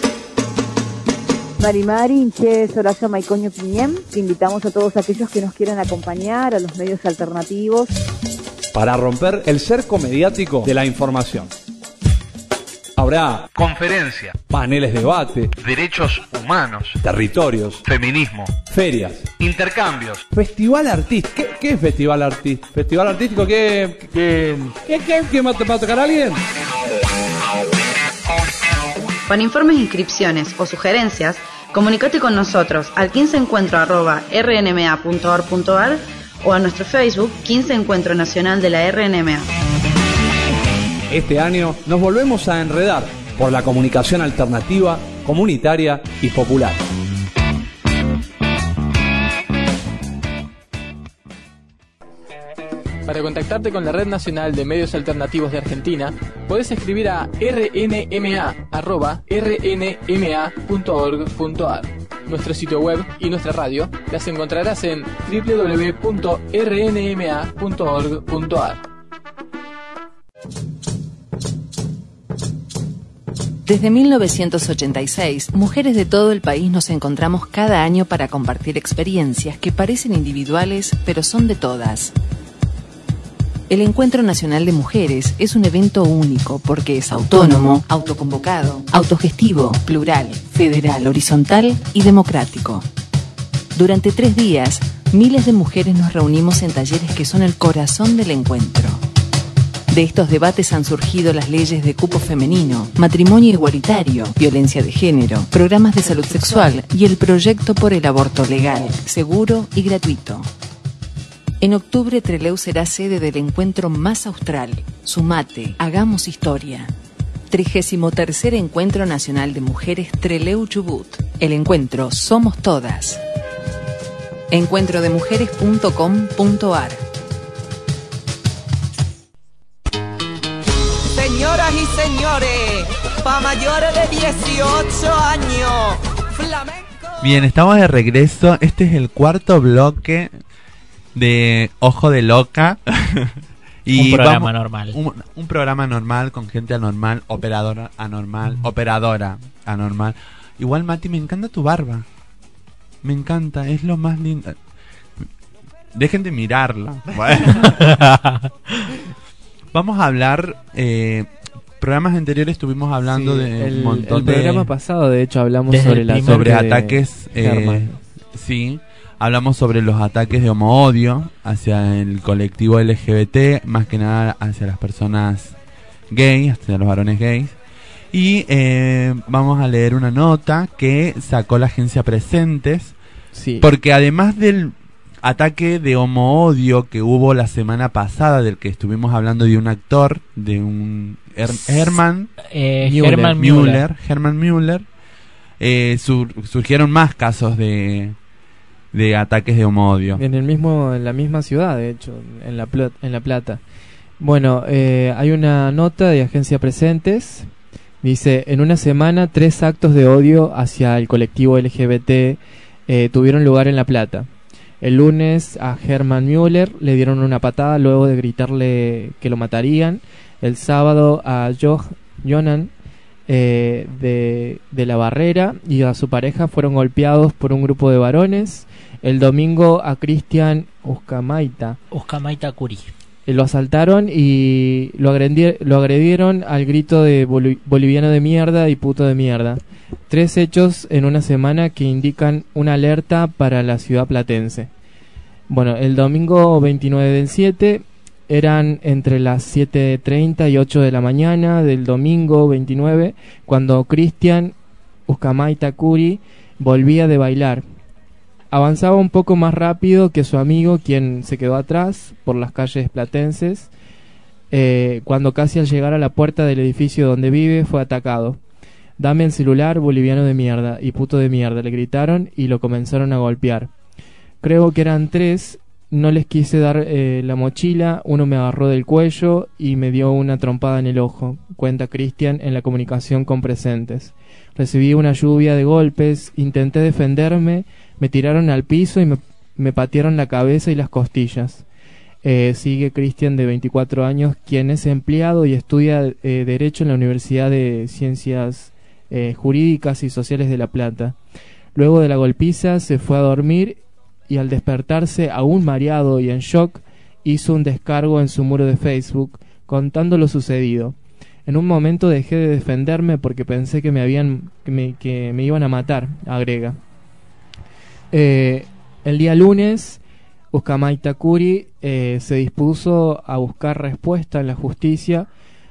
Mari, Inches, Horacio Maicoño Piñem, te invitamos a todos aquellos que nos quieran acompañar a los medios alternativos para romper el cerco mediático de la información. Habrá conferencias, paneles de debate, derechos humanos, territorios, feminismo, ferias, intercambios, festival artístico. ¿Qué es festival artístico? ¿Festival artístico qué va a tocar alguien? Para informes, inscripciones o sugerencias, comunícate con nosotros al 15encuentro@rnma.org.ar o a nuestro Facebook 15 Encuentro Nacional de la RNMA. Este año nos volvemos a enredar por la comunicación alternativa, comunitaria y popular. Para contactarte con la Red Nacional de Medios Alternativos de Argentina, podés escribir a rnma@rnma.org.ar. Nuestro sitio web y nuestra radio las encontrarás en www.rnma.org.ar. Desde 1986, mujeres de todo el país nos encontramos cada año para compartir experiencias que parecen individuales, pero son de todas. El Encuentro Nacional de Mujeres es un evento único porque es autónomo, autoconvocado, autogestivo, plural, federal, horizontal y democrático. Durante 3 días, miles de mujeres nos reunimos en talleres que son el corazón del encuentro. De estos debates han surgido las leyes de cupo femenino, matrimonio igualitario, violencia de género, programas de salud sexual y el proyecto por el aborto legal, seguro y gratuito. En octubre, Trelew será sede del encuentro más austral. Sumate, hagamos historia. 33º Encuentro Nacional de Mujeres Trelew Chubut. El encuentro Somos Todas. encuentrodemujeres.com.ar. Señoras y señores, pa' mayores de 18 años, flamenco. Bien, estamos de regreso. Este es el cuarto bloque de Ojo de Loca. Y un programa normal. Un programa normal con gente anormal, operadora anormal, operadora anormal. Igual, Mati, me encanta tu barba. Me encanta, es lo más lindo. Dejen de mirarla. Vamos a hablar. Programas anteriores estuvimos hablando de un montón de. El programa pasado, de hecho, hablamos sobre ataques. Sí, hablamos sobre los ataques de homo-odio hacia el colectivo LGBT, más que nada hacia las personas gays, hacia los varones gays. Y vamos a leer una nota que sacó la agencia Presentes. Sí. Porque además del ataque de homo-odio que hubo la semana pasada, del que estuvimos hablando de un actor, de un Herman Müller, surgieron más casos de ataques de homo-odio. En la misma ciudad, de hecho, en La Plata. Bueno, hay una nota de Agencia Presentes. Dice, en una semana 3 actos de odio hacia el colectivo LGBT tuvieron lugar en La Plata. El lunes a Herman Müller le dieron una patada luego de gritarle que lo matarían. El sábado a Jonan de la Barrera y a su pareja fueron golpeados por un grupo de varones. El domingo a Cristian Uskamaita Curi. Lo asaltaron y lo agredieron al grito de boliviano de mierda y puto de mierda. 3 hechos en una semana que indican una alerta para la ciudad platense. Bueno, el domingo 29 del 7 eran entre las 7:30 y 8 de la mañana del domingo 29 cuando Cristian Uskamaita Curi volvía de bailar. Avanzaba un poco más rápido que su amigo, quien se quedó atrás por las calles platenses. Cuando casi al llegar a la puerta del edificio donde vive fue atacado. Dame el celular, boliviano de mierda y puto de mierda, le gritaron y lo comenzaron a golpear. Creo que eran 3. No les quise dar la mochila, uno me agarró del cuello y me dio una trompada en el ojo, cuenta Cristian en la comunicación con presentes. Recibí una lluvia de golpes, intenté defenderme, me tiraron al piso y me patearon la cabeza y las costillas. Sigue Cristian, de 24 años, quien es empleado y estudia Derecho en la Universidad de Ciencias Jurídicas y Sociales de La Plata. Luego de la golpiza se fue a dormir y al despertarse, aún mareado y en shock, hizo un descargo en su muro de Facebook contando lo sucedido. En un momento dejé de defenderme porque pensé que me iban a matar, agrega. El día lunes, Uzcamaita Curi se dispuso a buscar respuesta en la justicia.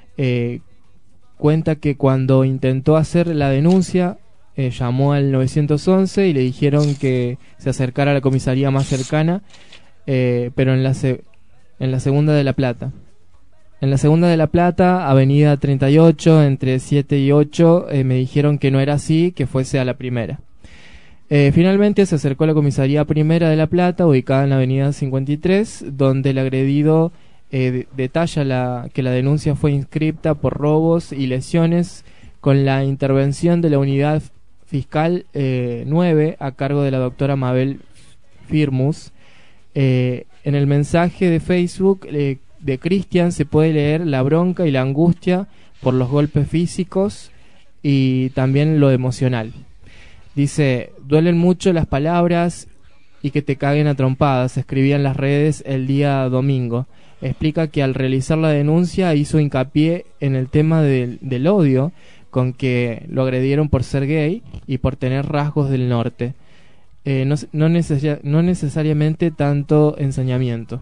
Cuenta que cuando intentó hacer la denuncia, llamó al 911 y le dijeron que se acercara a la comisaría más cercana, pero en la segunda de La Plata. En la segunda de La Plata, avenida 38, entre 7 y 8, me dijeron que no era así, que fuese a la primera. Finalmente se acercó a la comisaría primera de La Plata, ubicada en la avenida 53, donde el agredido detalla que la denuncia fue inscripta por robos y lesiones con la intervención de la unidad fiscal 9 a cargo de la doctora Mabel Firmus. En el mensaje de Facebook de Cristian se puede leer la bronca y la angustia por los golpes físicos y también lo emocional. Dice: duelen mucho las palabras y que te caguen a trompadas, escribía en las redes el día domingo. Explica que al realizar la denuncia hizo hincapié en el tema del odio con que lo agredieron por ser gay y por tener rasgos del norte. No necesariamente tanto ensañamiento.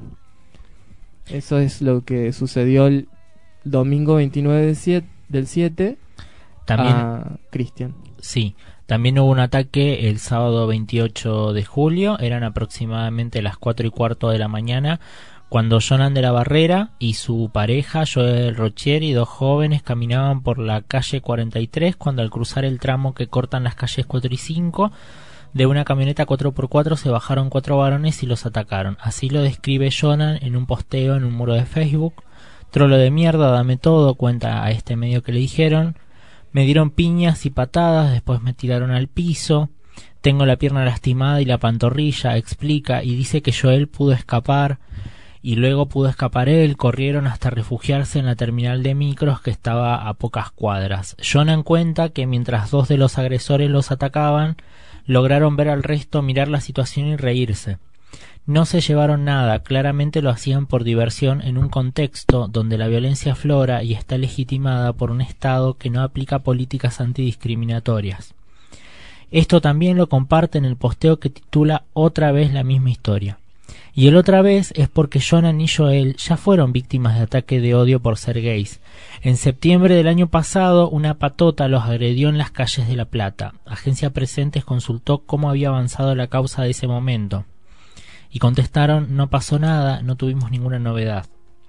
Eso es lo que sucedió el domingo 29 del 7 a Cristian. Sí, también hubo un ataque el sábado 28 de julio, eran aproximadamente las 4:15 de la mañana, cuando Jonan de la Barrera y su pareja Joel Rochier y 2 jóvenes caminaban por la calle 43 cuando al cruzar el tramo que cortan las calles 4 y 5 de una camioneta 4x4 se bajaron 4 varones y los atacaron. Así lo describe Jonan en un posteo en un muro de Facebook. Trolo de mierda, dame todo, cuenta a este medio que le dijeron. Me dieron piñas y patadas, después me tiraron al piso. Tengo la pierna lastimada y la pantorrilla, explica, y dice que Joel pudo escapar. Y luego pudo escapar él, corrieron hasta refugiarse en la terminal de micros que estaba a pocas cuadras. Jonan cuenta que mientras 2 de los agresores los atacaban, lograron ver al resto mirar la situación y reírse. No se llevaron nada, claramente lo hacían por diversión en un contexto donde la violencia aflora y está legitimada por un Estado que no aplica políticas antidiscriminatorias. Esto también lo comparte en el posteo que titula Otra vez la misma historia. Y el otra vez es porque Jonan y Joel ya fueron víctimas de ataque de odio por ser gays. En septiembre del año pasado, una patota los agredió en las calles de La Plata. Agencia Presentes consultó cómo había avanzado la causa de ese momento. Y contestaron: no pasó nada, no tuvimos ninguna novedad.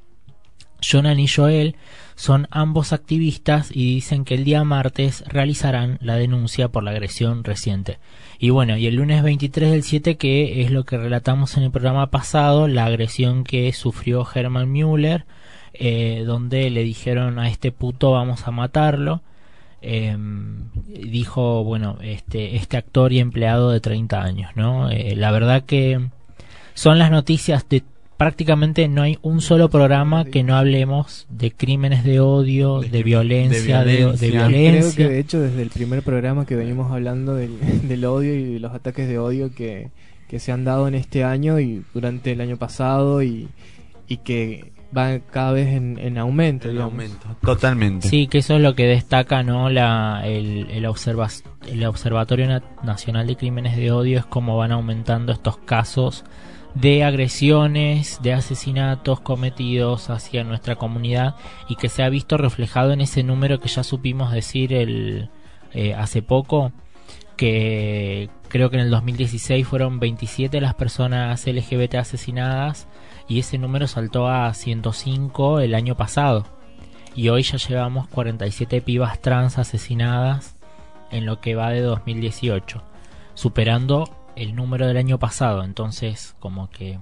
Jonan y Joel son ambos activistas y dicen que el día martes realizarán la denuncia por la agresión reciente. Y bueno, y el lunes 23 del 7, que es lo que relatamos en el programa pasado, la agresión que sufrió Hermann Müller, donde le dijeron: a este puto vamos a matarlo. Dijo, bueno, este actor y empleado de 30 años, ¿no? La verdad que son las noticias de prácticamente no hay un solo programa que no hablemos de crímenes de odio, de violencia, de violencia. Creo que de hecho desde el primer programa que venimos hablando del odio y de los ataques de odio que se han dado en este año y durante el año pasado y que va cada vez en aumento, digamos. Totalmente. Sí, que eso es lo que destaca, ¿no? El Observatorio Nacional de Crímenes de Odio, es cómo van aumentando estos casos de agresiones, de asesinatos cometidos hacia nuestra comunidad, y que se ha visto reflejado en ese número que ya supimos decir hace poco, que creo que en el 2016 fueron 27 las personas LGBT asesinadas, y ese número saltó a 105 el año pasado, y hoy ya llevamos 47 pibas trans asesinadas en lo que va de 2018, superando el número del año pasado, entonces como que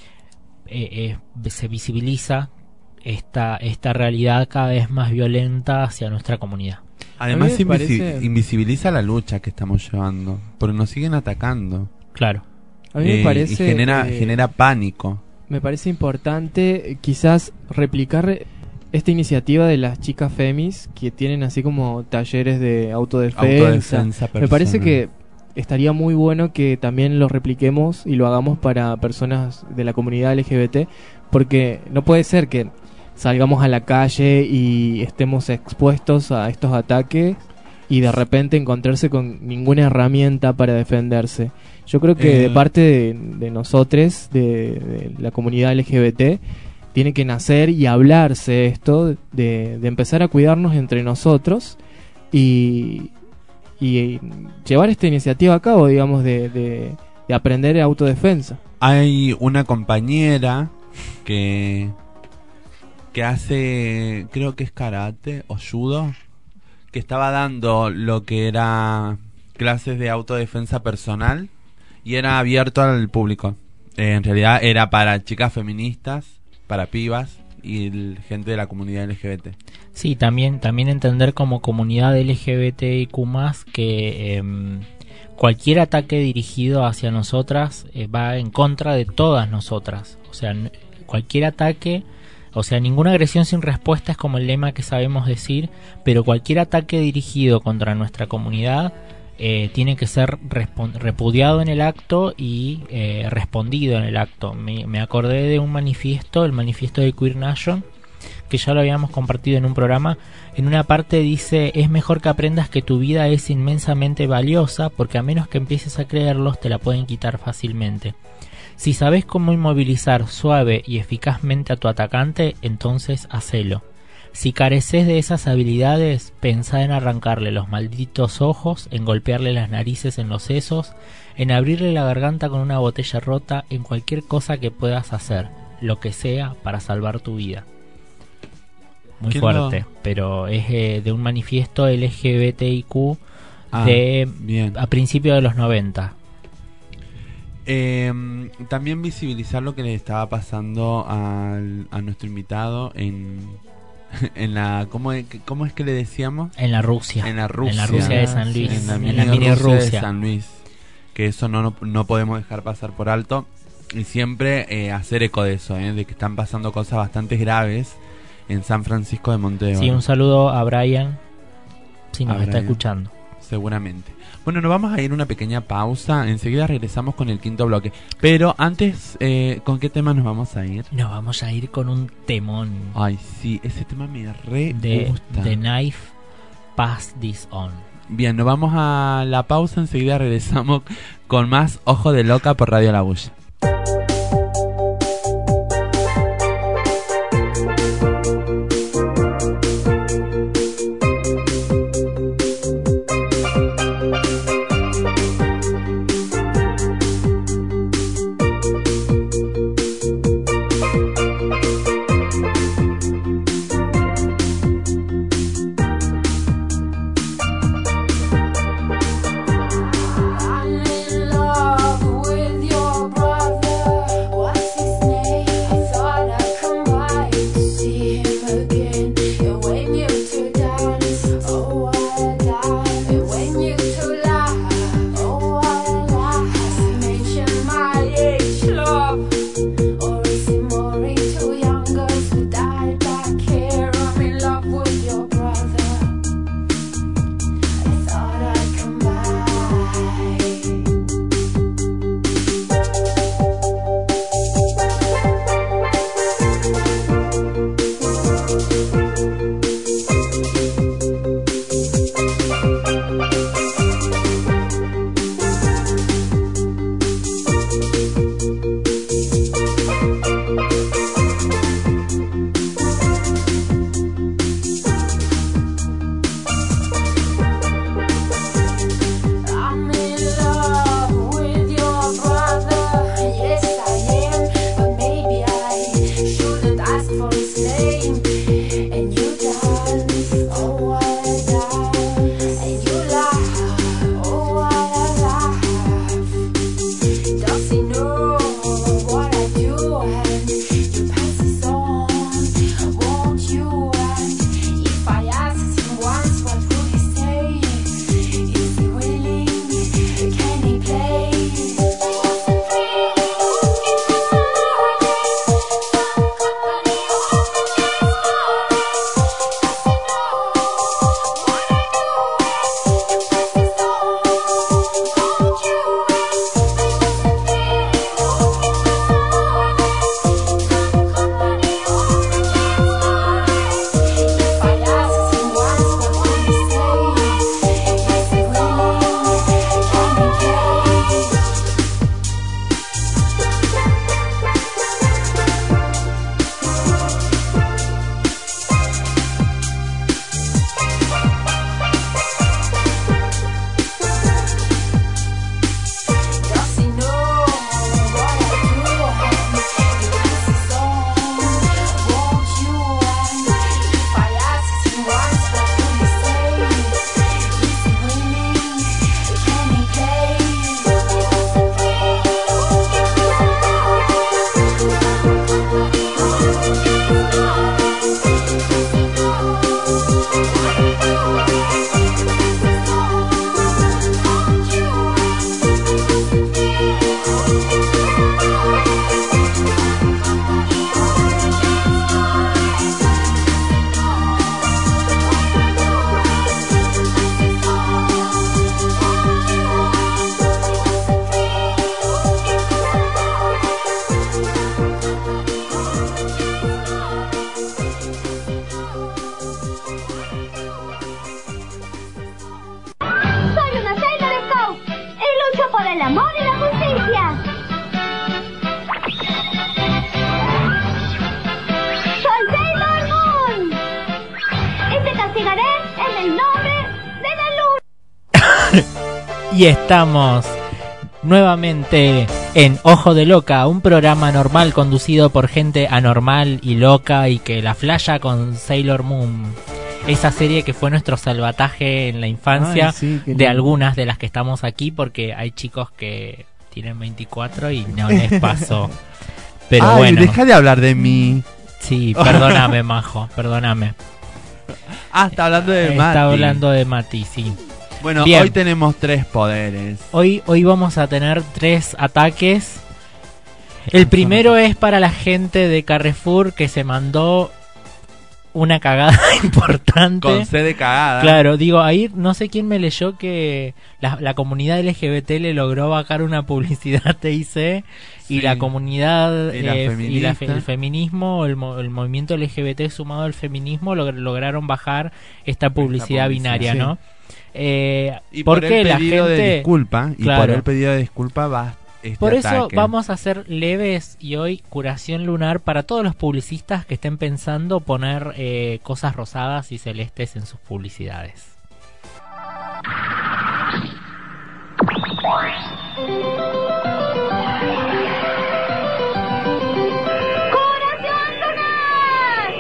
se visibiliza esta realidad cada vez más violenta hacia nuestra comunidad. Además invisibiliza la lucha que estamos llevando, porque nos siguen atacando. Claro. A mí me parece... Y genera pánico. Me parece importante quizás replicar esta iniciativa de las chicas femis que tienen así como talleres de autodefensa. Me parece que estaría muy bueno que también lo repliquemos y lo hagamos para personas de la comunidad LGBT, porque no puede ser que salgamos a la calle y estemos expuestos a estos ataques y de repente encontrarse con ninguna herramienta para defenderse. Yo creo que de parte de nosotros, de la comunidad LGBT, tiene que nacer y hablarse esto de empezar a cuidarnos entre nosotros y llevar esta iniciativa a cabo, digamos, de aprender autodefensa. Hay una compañera que hace, creo que es karate o judo, que estaba dando lo que era clases de autodefensa personal y era abierto al público. En realidad era para chicas feministas, para pibas y gente de la comunidad LGBT. Sí, también entender como comunidad LGBTIQ+, que cualquier ataque dirigido hacia nosotras va en contra de todas nosotras. O sea, cualquier ataque, o sea, ninguna agresión sin respuesta es como el lema que sabemos decir, pero cualquier ataque dirigido contra nuestra comunidad tiene que ser repudiado en el acto y respondido en el acto. Me acordé de un manifiesto, el manifiesto de Queer Nation, que ya lo habíamos compartido en un programa. En una parte dice: es mejor que aprendas que tu vida es inmensamente valiosa, porque a menos que empieces a creerlos te la pueden quitar fácilmente. Si sabes cómo inmovilizar suave y eficazmente a tu atacante, entonces hacelo. Si careces de esas habilidades, pensá en arrancarle los malditos ojos, en golpearle las narices en los sesos, en abrirle la garganta con una botella rota, en cualquier cosa que puedas hacer, lo que sea para salvar tu vida. Muy fuerte, pero es de un manifiesto LGBTIQ a principios de los 90. También visibilizar lo que le estaba pasando a nuestro invitado en la ¿cómo es que le decíamos? En la Rusia de San Luis, en la mini Rusia de San Luis, que eso no podemos dejar pasar por alto y siempre hacer eco de eso, de que están pasando cosas bastante graves en San Francisco de Monte de Oro. Sí, un saludo a Brian, si nos está escuchando. Seguramente. Bueno, nos vamos a ir a una pequeña pausa. Enseguida regresamos con el quinto bloque. Pero antes, ¿con qué tema nos vamos a ir? Nos vamos a ir con un temón. Ay, sí, ese tema me gusta. The Knife, Pass This On. Bien, nos vamos a la pausa. Enseguida regresamos con más Ojo de Loca por Radio La Bulla. I'm in love with your brother. el amor y la justicia. Soy Sailor Moon y te castigaré en el nombre de la luna. Y estamos nuevamente en Ojo de Loca, un programa normal conducido por gente anormal y loca y que la flasha con Sailor Moon. Esa serie que fue nuestro salvataje en la infancia. Ay, sí, qué de lindo. algunas de las que estamos aquí, porque hay chicos que tienen 24 y no les pasó. Pero Ay, bueno. deja de hablar de mí. Sí, perdóname, Majo, perdóname. Ah, está hablando de Mati. Está hablando de Mati, sí. Bueno, Bien. hoy tenemos 3 poderes. Hoy vamos a tener 3 ataques. El primero es para la gente de Carrefour que se mandó una cagada importante. Con C de cagada. Claro, digo, ahí no sé quién me leyó que la comunidad LGBT le logró bajar una publicidad TIC y Sí. la comunidad Y la feminista. el feminismo, el movimiento LGBT sumado al feminismo lograron bajar esta publicidad binaria, sí. ¿no? Y por porque el la pedido gente de disculpa, y Claro. por el pedido de disculpa va este Por eso ataque. vamos a hacer leves y hoy curación lunar para todos los publicistas que estén pensando poner cosas rosadas y celestes en sus publicidades. ¡Curación lunar!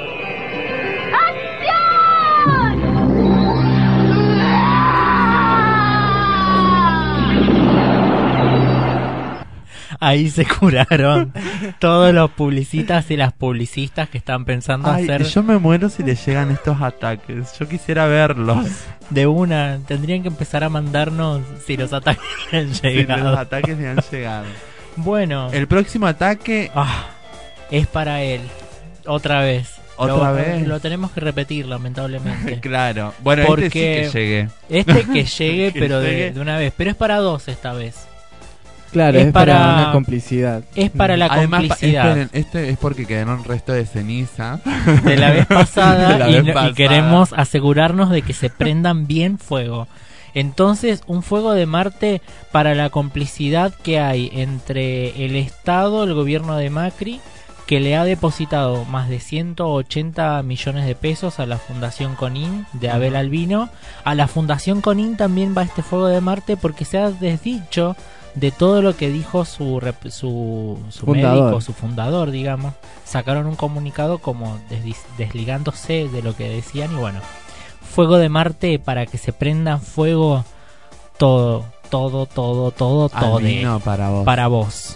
Ahí se curaron todos los publicistas y las publicistas que están pensando Ay, hacer yo me muero si les llegan estos ataques. Yo quisiera verlos. de una. Tendrían que empezar a mandarnos si los ataques han Si llegado. los ataques le han llegado. Bueno, El próximo ataque es para él. Otra vez. ¿Otra vez? Lo tenemos que repetir, lamentablemente. Claro. Bueno, Porque este sí que llegue. Este que llegue, Que pero llegue. de una vez. Pero es para 2 esta vez. Claro, Es es para para- una complicidad. Es para la Además, complicidad esperen, este es porque quedaron un resto de ceniza de la vez pasada, De la y, vez y pasada. queremos asegurarnos de que se prendan bien fuego. Entonces, un fuego de Marte para la complicidad que hay entre el Estado, el gobierno de Macri, que le ha depositado más de 180 millones de pesos a la Fundación Conin de Abel Albino. A la Fundación Conin también va este fuego de Marte porque se ha desdicho de todo lo que dijo su Fundador. médico, su fundador, digamos. Sacaron un comunicado como desligándose de lo que decían y bueno, fuego de Marte para que se prenda fuego todo, Albino para vos. para vos.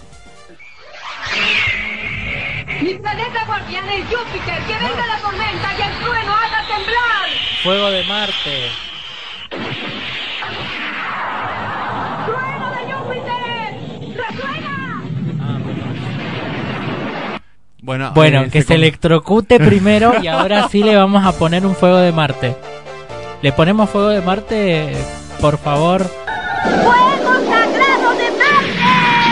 Mi planeta guardián es Júpiter, que venga la tormenta y el trueno haga temblar. Fuego de Marte. ¡Trueno de Júpiter! ¡Resuena! Bueno, que se electrocute primero y ahora sí le vamos a poner un fuego de Marte. ¿Le ponemos fuego de Marte, por favor? ¡Fuego sagrado de Marte!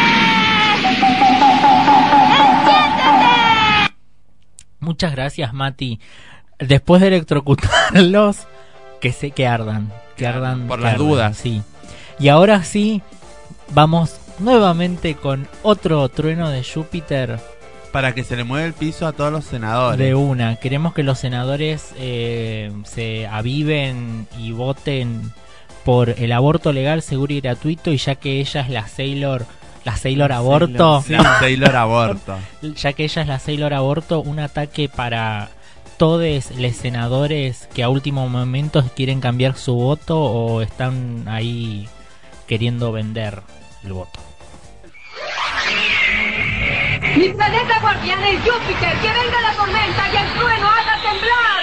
¡Enciéndete! Muchas gracias, Mati. Después de electrocutarlos, que ardan. Que ardan. Por que las ardan, dudas. Sí. Y ahora sí, vamos nuevamente con otro trueno de Júpiter. Para que se le mueva el piso a todos los senadores. De una. Queremos que los senadores se aviven y voten por el aborto legal, seguro y gratuito. Y ya que ella es la Sailor Aborto. Sí, la Sailor Aborto. Ya que ella es la Sailor Aborto, un ataque para todos los senadores que a último momento quieren cambiar su voto o están ahí queriendo vender el voto. Mi planeta guardián es Júpiter, que venga la tormenta y el trueno haga temblar.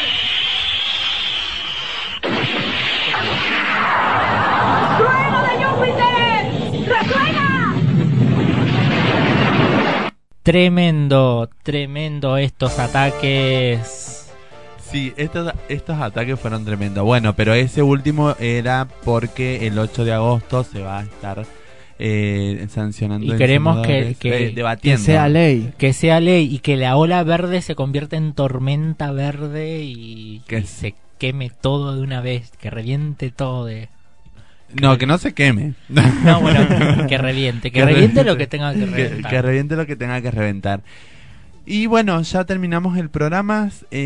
¡Trueno de Júpiter! ¡Resuena! Tremendo estos ataques. Sí, estos ataques fueron tremendos. Bueno, pero ese último era porque el 8 de agosto se va a estar sancionando. Y queremos que debatiendo. Que sea ley y que la ola verde se convierta en tormenta verde y se queme todo de una vez, que reviente todo No, que no se queme. No, bueno, que reviente. Que reviente lo que tenga que reventar. Que reviente lo que tenga que reventar. Y bueno, ya terminamos el programa.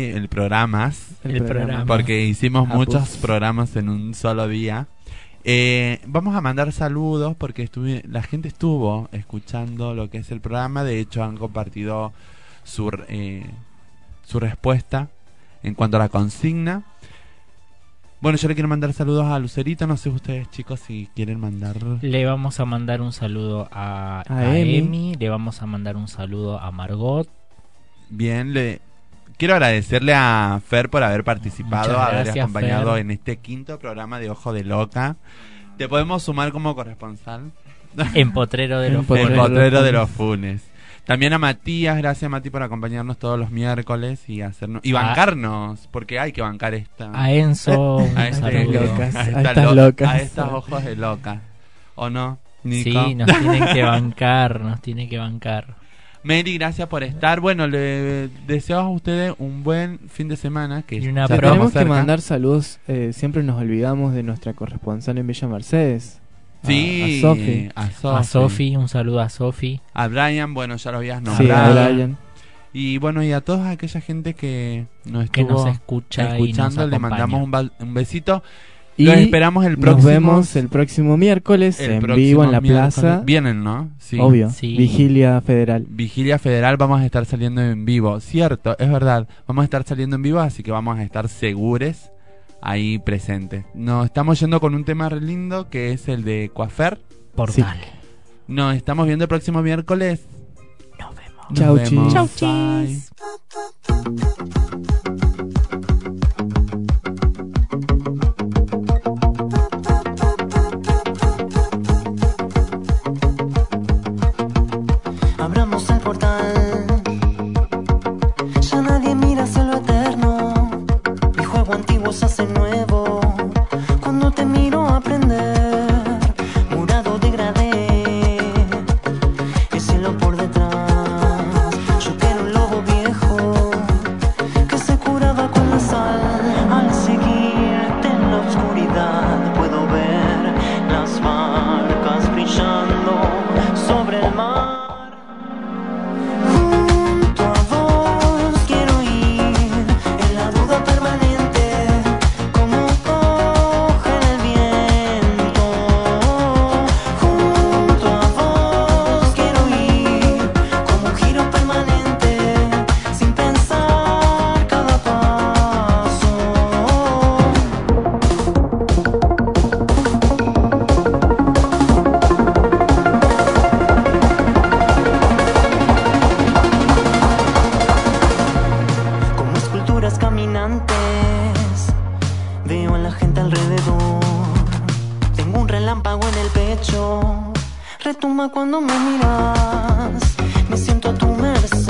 Porque hicimos muchos programas en un solo día. Vamos a mandar saludos porque la gente estuvo escuchando lo que es el programa. De hecho, han compartido su respuesta en cuanto a la consigna. Bueno, yo le quiero mandar saludos a Lucerito. No sé ustedes, chicos, si quieren mandar. Le vamos a mandar un saludo a Emi. Le vamos a mandar un saludo a Margot. Bien, quiero agradecerle a Fer por haber participado, haber acompañado Fer en este 5º programa de Ojo de Loca. Te podemos sumar como corresponsal en Potrero de los Funes. En Potrero de los Funes. También a Matías, gracias Mati por acompañarnos todos los miércoles y bancarnos, porque hay que bancar esta. A Enzo, a estas locas. A estas ojos de loca. ¿O no, Nico? Sí, nos tienen que bancar. Mary, gracias por estar. Bueno, le deseo a ustedes un buen fin de semana. Tenemos que mandar saludos. Siempre nos olvidamos de nuestra corresponsal en Villa Mercedes. Sí, a Sofi, un saludo a Sofi. A Brian, bueno, ya lo habías nombrado. Sí, a Brian. Y bueno, y a toda aquella gente que nos escucha escuchando, y nos le mandamos un besito. Y los esperamos el próximo. Nos vemos el próximo miércoles vivo en la plaza. Vienen, ¿no? Sí. Obvio. Sí. Vigilia Federal. Vigilia Federal, vamos a estar saliendo en vivo. Cierto, es verdad. Vamos a estar saliendo en vivo, así que vamos a estar seguros ahí presentes. Nos estamos yendo con un tema re lindo que es el de Coafer. Portal. Sí. Nos estamos viendo el próximo miércoles. Nos vemos. Chau, chis. Chau, chis. Abramos el portal, ya nadie mira hacia lo eterno, mi juego antiguo se hace nuevo, cuando te miro aprender, murado degradé, el cielo por detrás, yo quiero un lobo viejo, que se curaba con la sal, al seguirte en la oscuridad, puedo ver las barcas brillando sobre el mar. Veo a la gente alrededor, tengo un relámpago en el pecho, retumba cuando me miras, me siento a tu merced.